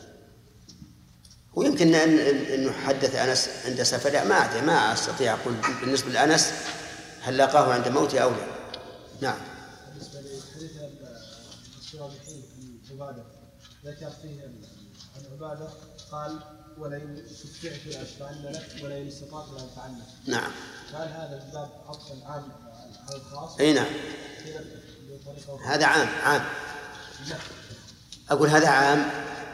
S1: ويمكن أنه حدث أنس عند سفره، ما أدري، ما أستطيع أقول بالنسبة لأنس هل لقاه عند موته أو لا. نعم.
S14: بالنسبة لحديث الصالحين عبادة ذكر فيه عن عبادة قال ولئن استطعت لأشفعن لك ولئن استطعت لأنفعن.
S1: نعم.
S14: قال هذا الباب عطفا عام على الخاص.
S1: أي نعم. هذا عام عام. أقول هذا عام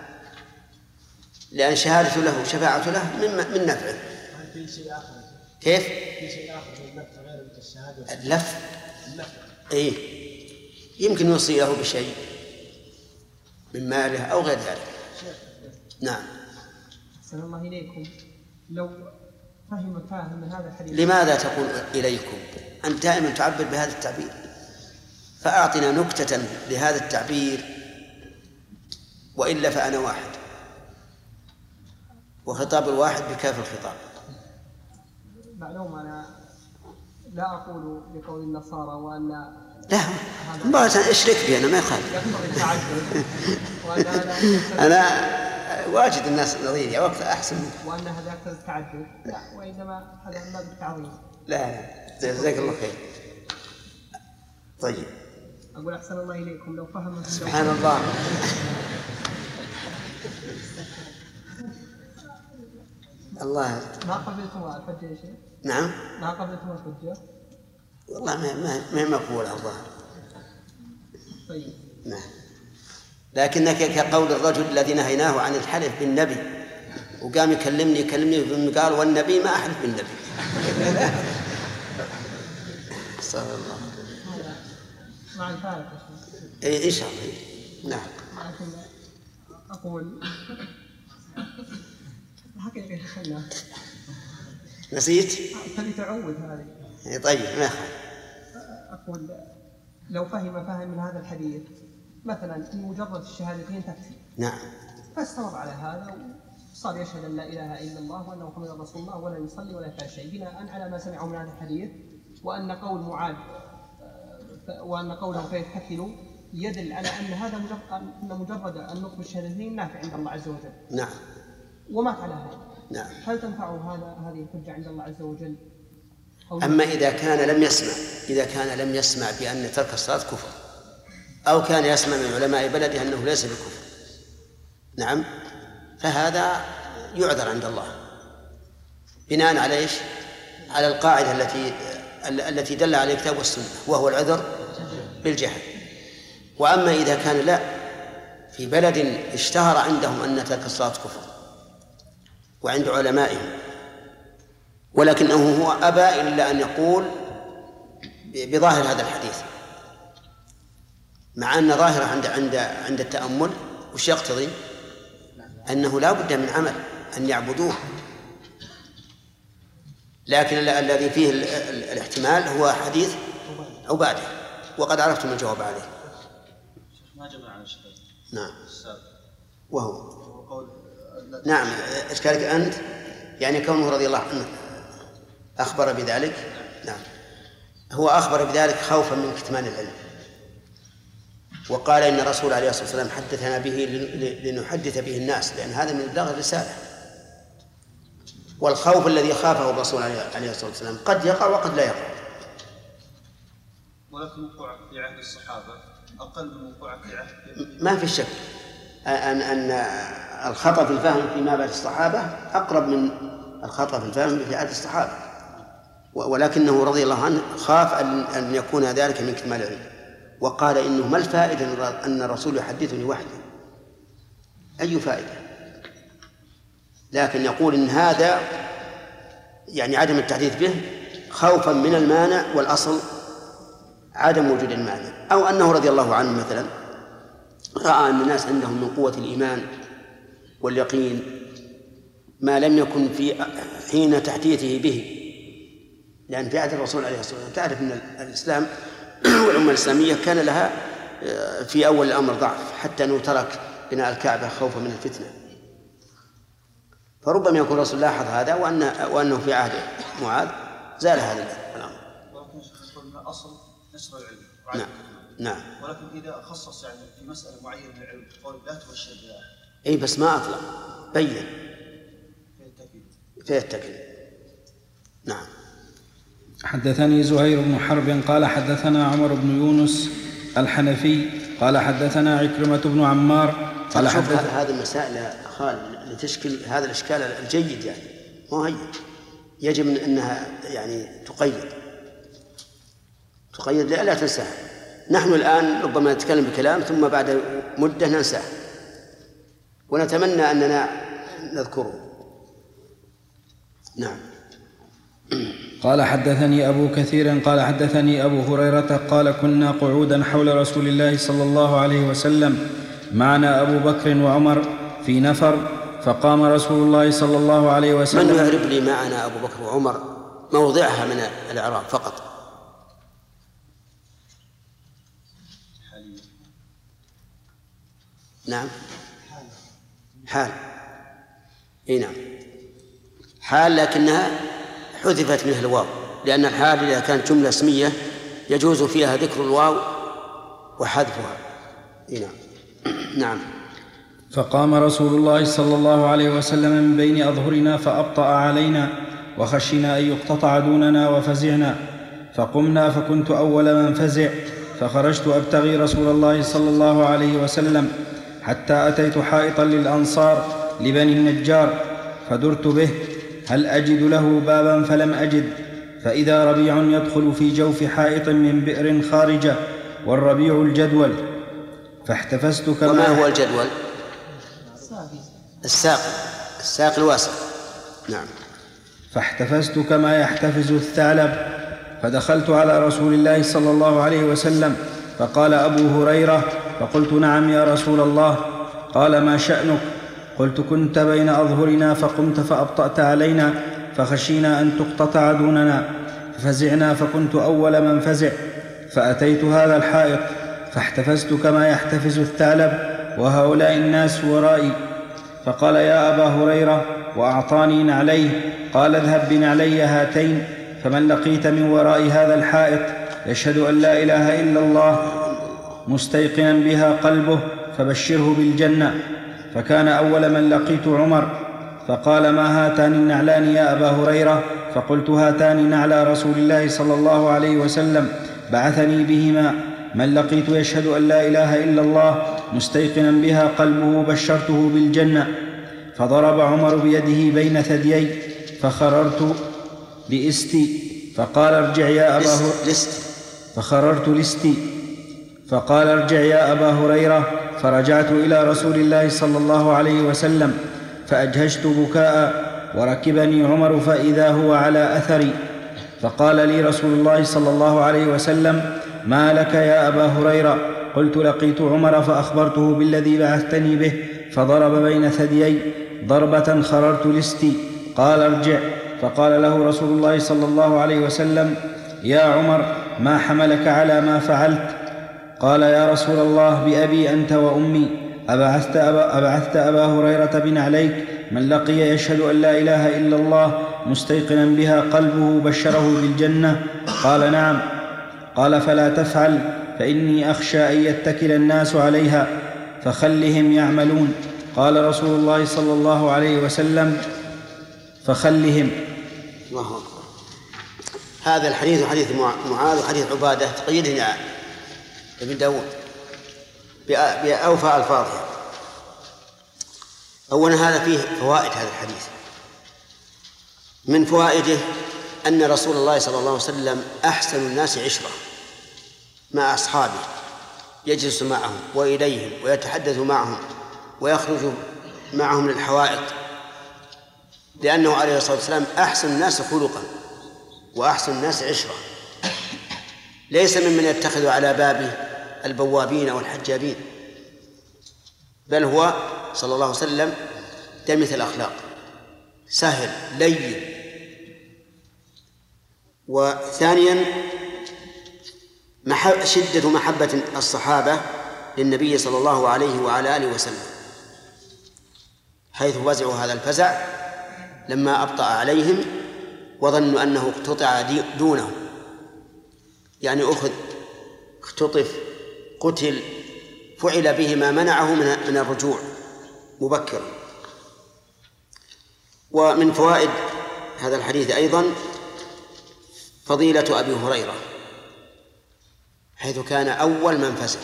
S1: لأن شهادة له شفاعة له من من نفعه.
S14: في شيء آخر.
S1: كيف؟
S14: في شيء آخر من اللف غير الشهادة.
S1: اللف.
S14: اللف.
S1: إيه يمكن يوصي له بشيء من ماله أو غير ذلك. نعم.
S15: أحسن الله إليكم، لو فهم فاهم من هذا الحديث.
S1: لماذا تقول إليكم؟ أنت دائما تعبر بهذا التعبير، فأعطنا نكتة لهذا التعبير، وإلا فأنا واحد، وخطاب الواحد بكاف الخطاب.
S15: معلوم أنا لا أقول بقول النصارى وأن
S1: لا ما اشرك بي أنا ما يخالف. أنا واجد الناس نظيري وقت أحسن
S15: وأن هذا يقتضي التعدد. لا وإنما هذا ما بالتعظيم.
S1: لا جزاك الله خير. طيب
S15: أقول أحسن الله إليكم لو فهم
S1: سبحان الله. الله
S15: ما قبلتم الحجة يا شيخ؟
S1: نعم
S15: ما قبلتم الحجة؟
S1: والله ما ما ما مقبول الظاهر.
S15: طيب
S1: نعم لكنك كقول الرجل الذي نهيناه عن الحلف بالنبي وقام يكلمني يكلمني قال والنبي ما أحلف بالنبي. صلى الله
S15: مع الفارق
S1: إيه إن شاء الله. نعم
S15: لكن أقول الحقيقة خلنا
S1: نسيت
S15: خلي تعود هذه.
S1: طيب ما يخالف.
S15: أقول لو فهم فهم من هذا الحديث مثلا إن مجرد الشهادتين تكفي.
S1: نعم
S15: فاستمر على هذا وصار يشهد أن لا إله إلا الله وأن محمدا رسول الله ولا يصلي ولا يفعل شيء بناء على ما سمعوا من هذا الحديث وأن قول معاذ وأن قوله فيتكلوا يدل على أن هذا مجرد أن مجرد النطق بالشهادتين نافع عند الله عز وجل.
S1: نعم
S15: ومات على هذا.
S1: نعم
S15: هل تنفع هذا هذه الحجة عند الله عز وجل؟
S1: أما إذا كان لم يسمع إذا كان لم يسمع بأن ترك الصلاة كفر أو كان يسمع من علماء بلده أنه ليس بكفر نعم فهذا يعذر عند الله بناء على إيش؟ على القاعدة التي التي دل على الكتاب والسنة وهو العذر بالجهل. وأما إذا كان لا في بلد اشتهر عندهم أن ترك الصلاة كفر وعند علمائهم ولكنه هو أبى إلا أن يقول بظاهر هذا الحديث مع أن ظاهره عند عند عند التأمل وش يقتضي؟ أنه لا بد من عمل أن يعبدوه لكن الذي فيه الاحتمال هو حديث عبادة وقد عرفتم الجواب عليه.
S13: ما جمع عن الشهادة.
S1: نعم
S13: السابق
S1: وهو نعم إشكالك أنت يعني كونه رضي الله عنه أخبر بذلك. نعم هو أخبر بذلك خوفا من كتمان العلم وقال إن الرسول عليه الصلاة والسلام حدثنا به لنحدث به الناس لأن هذا من إبلاغ الرسالة والخوف الذي خافه الرسول عليه الصلاة والسلام قد يقع وقد لا يقع.
S13: ولكن وقوع في عهد الصحابة أقل من وقوع في عهد
S1: ما في شك أن أن الخطأ في الفهم فيما بعد الصحابة أقرب من الخطأ في الفهم في عهد الصحابة ولكنه رضي الله عنه خاف أن يكون ذلك من كمال العلم وقال إنه ما الفائدة أن الرسول يحدثني وحده أي فائدة. لكن يقول إن هذا يعني عدم التحديث به خوفا من المانع والأصل عدم وجود المانع أو أنه رضي الله عنه مثلا رأى أن الناس عندهم من قوة الإيمان واليقين ما لم يكن في حين تحديثه به لأن في عهد الرسول عليه الصلاة والسلام تعرف أن الإسلام والأمة الإسلامية كان لها في أول الأمر ضعف حتى أنه ترك بناء الكعبة خوفا من الفتنة فربما يكون الرسول لاحظ هذا وأن وأنه في عهد معاذ زال هذا الأمر.
S13: ولكن يقول من الأصل نشر العلم.
S1: نعم نعم.
S13: ولكن إذا خصص يعني في مسألة معينة من العلم قول لا تبشر بها.
S1: أي بس ما أطلق بين.
S13: في التكليف.
S1: في التكليف. نعم.
S6: حدثني زهير بن حرب قال حدثنا عمر بن يونس الحنفي قال حدثنا عكرمة بن عمار قال
S1: حدثنا هذه المسائل يا خالد لتشكل هذا الإشكال الجيد يعني مو هي يجب أنها يعني تقيد تقيد لا تنساها. نحن الآن ربما نتكلم بكلام ثم بعد مدة ننساه ونتمنى أننا نذكره. نعم.
S6: قال حدثني أبو كثير قال حدثني أبو هريرة قال كنا قعودا حول رسول الله صلى الله عليه وسلم معنا أبو بكر وعمر في نفر فقام رسول الله صلى الله عليه وسلم.
S1: من يعرف لي معنا أبو بكر وعمر موضعها من الإعراب فقط؟ نعم حال. اي نعم حال لكنها حذفت منها الواو، لأن الحال إذا كانت جملة اسمية يجوز فيها ذكر الواو وحذفها. نعم. نعم.
S6: فقام رسول الله صلى الله عليه وسلم من بين أظهرنا فأبطأ علينا، وخشينا أن يقتطع دوننا وفزعنا، فقمنا فكنت أول من فزع، فخرجت أبتغي رسول الله صلى الله عليه وسلم حتى أتيت حائطا للأنصار لبني النجار، فدرت به هل أجد له بابا فلم أجد، فإذا ربيع يدخل في جوف حائط من بئر خارجة، والربيع الجدول، فاحتفزت كما.
S1: وما هو الجدول؟ الساق، الساق الواسع. نعم.
S6: فاحتفزت كما يحتفز الثعلب، فدخلت على رسول الله صلى الله عليه وسلم، فقال أبو هريرة، فقلت نعم يا رسول الله. قال ما شأنك؟ قلت كنت بين أظهرنا فقمت فأبطأت علينا، فخشينا أن تقتطع دوننا، ففزعنا فكنت أول من فزع، فأتيت هذا الحائط فاحتفزت كما يحتفز الثعلب، وهؤلاء الناس ورائي. فقال يا أبا هريرة، وأعطاني نعليه، قال اذهب بنعلي هاتين، فمن لقيت من وراء هذا الحائط يشهد أن لا إله إلا الله مستيقنا بها قلبه فبشره بالجنة. فكان أول من لقيت عمر، فقال ما هاتان النعلان يا أبا هريرة؟ فقلت هاتان نعلى رسول الله صلى الله عليه وسلم بعثني بهما، من لقيت يشهد أن لا إله إلا الله مستيقنا بها قلبه بشرته بالجنة. فضرب عمر بيده بين ثديي، فخررت لإستي، فقال ارجع يا أبا هريرة، فخررت لستي، فقال ارجع يا أبا هريرة، فرجعت إلى رسول الله صلى الله عليه وسلم فأجهشت بكاء، وركبني عمر فإذا هو على أثري، فقال لي رسول الله صلى الله عليه وسلم ما لك يا أبا هريرة؟ قلت لقيت عمر فأخبرته بالذي بعثتني به، فضرب بين ثديي ضربة خررت لستي، قال ارجع. فقال له رسول الله صلى الله عليه وسلم يا عمر ما حملك على ما فعلت؟ قال يا رسول الله بأبي أنت وأمي، أبعثت أبا, أبعثت أبا هريرة بنعليك، من لقي يشهد أن لا إله إلا الله مستيقنا بها قلبه بشره بالجنة؟ قال نعم. قال فلا تفعل، فإني أخشى أن يتكل الناس عليها، فخلهم يعملون. قال رسول الله صلى الله عليه وسلم فخلهم.
S1: الله أكبر. هذا الحديث حديث معاذ وحديث عبادة تقيدنا يا ابن داود بأوفى ألفاظها. أولا هذا فيه فوائد هذا الحديث. من فوائده أن رسول الله صلى الله عليه وسلم أحسن الناس عشرة مع أصحابه، يجلس معهم وإليهم ويتحدث معهم ويخرج معهم للحوائط، لأنه عليه الصلاة والسلام أحسن الناس خلقا وأحسن الناس عشرة، ليس ممن يتخذ على بابه البوابين والحجابين، بل هو صلى الله عليه وسلم دمث الأخلاق، سهل لين. وثانيا شدة محبة الصحابة للنبي صلى الله عليه وعلى آله وسلم، حيث وزعوا هذا الفزع لما أبطأ عليهم وظنوا أنه اقتطع دونه، يعني أخذ، اختطف، قتل، فعل به ما منعه من الرجوع مبكرا. ومن فوائد هذا الحديث أيضا فضيلة أبي هريرة، حيث كان أول من فزع،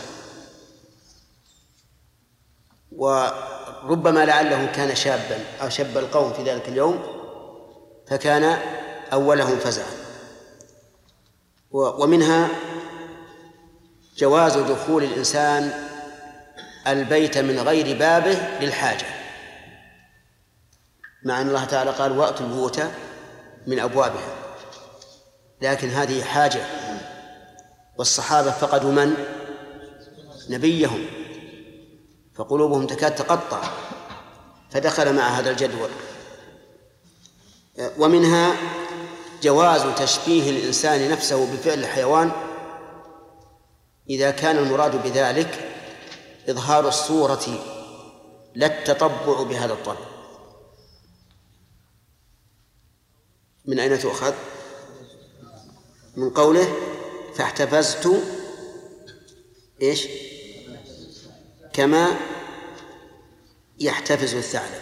S1: وربما لعله كان شابا أو شاب القوم في ذلك اليوم فكان أولهم فزعا. ومنها جواز دخول الإنسان البيت من غير بابه للحاجة، مع أن الله تعالى قال وأتوا البيوت من أبوابها، لكن هذه حاجة، والصحابة فقدوا من؟ نبيهم، فقلوبهم تكاد تقطع، فدخل مع هذا الجدول. ومنها جواز تشبيه الإنسان نفسه بفعل الحيوان إذا كان المراد بذلك إظهار الصورة لا التطبع بهذا الطبع، من أين تؤخذ؟ من قوله فاحتفزت إيش؟ كما يحتفز الثعلب.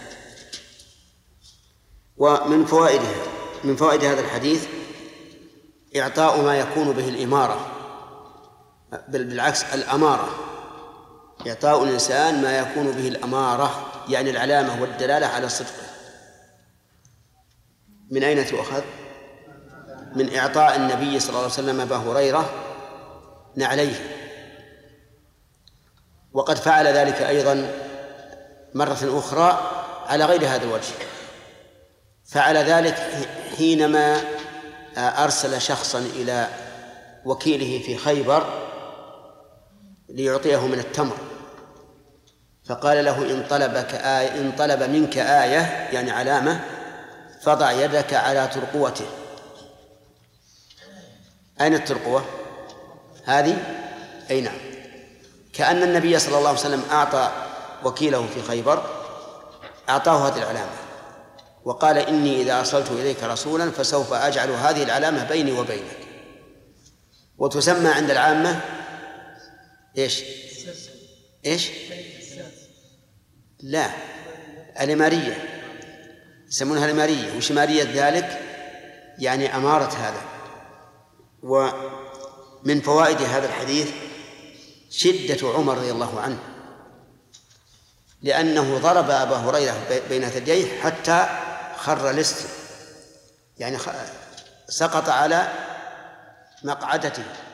S1: ومن فوائدها من فوائد هذا الحديث إعطاء ما يكون به الإمارة، بل بالعكس الأمارة، إعطاء الإنسان ما يكون به الأمارة يعني العلامة والدلالة على صدقه. من أين تؤخذ؟ من إعطاء النبي صلى الله عليه وسلم أبا هريرة نعليه، وقد فعل ذلك أيضا مرة أخرى على غير هذا الوجه. فعل ذلك حينما أرسل شخصا إلى وكيله في خيبر ليعطيه من التمر، فقال له إن طلبك آية إن طلب منك آية يعني علامة فضع يدك على ترقوته. أين الترقوة؟ هذه أي نعم. كأن النبي صلى الله عليه وسلم أعطى وكيله في خيبر أعطاه هذه العلامة، وقال إني إذا أرسلت إليك رسولا فسوف أجعل هذه العلامة بيني وبينك. وتسمى عند العامة إيش؟ إيش؟ لا، الإمارية، يسمونها الإمارية. وش إمارية ذلك؟ يعني أمارة هذا. ومن فوائد هذا الحديث شدة عمر رضي الله عنه، لأنه ضرب أبا هريرة بين ثدييه حتى خر لست، يعني سقط على مقعدته.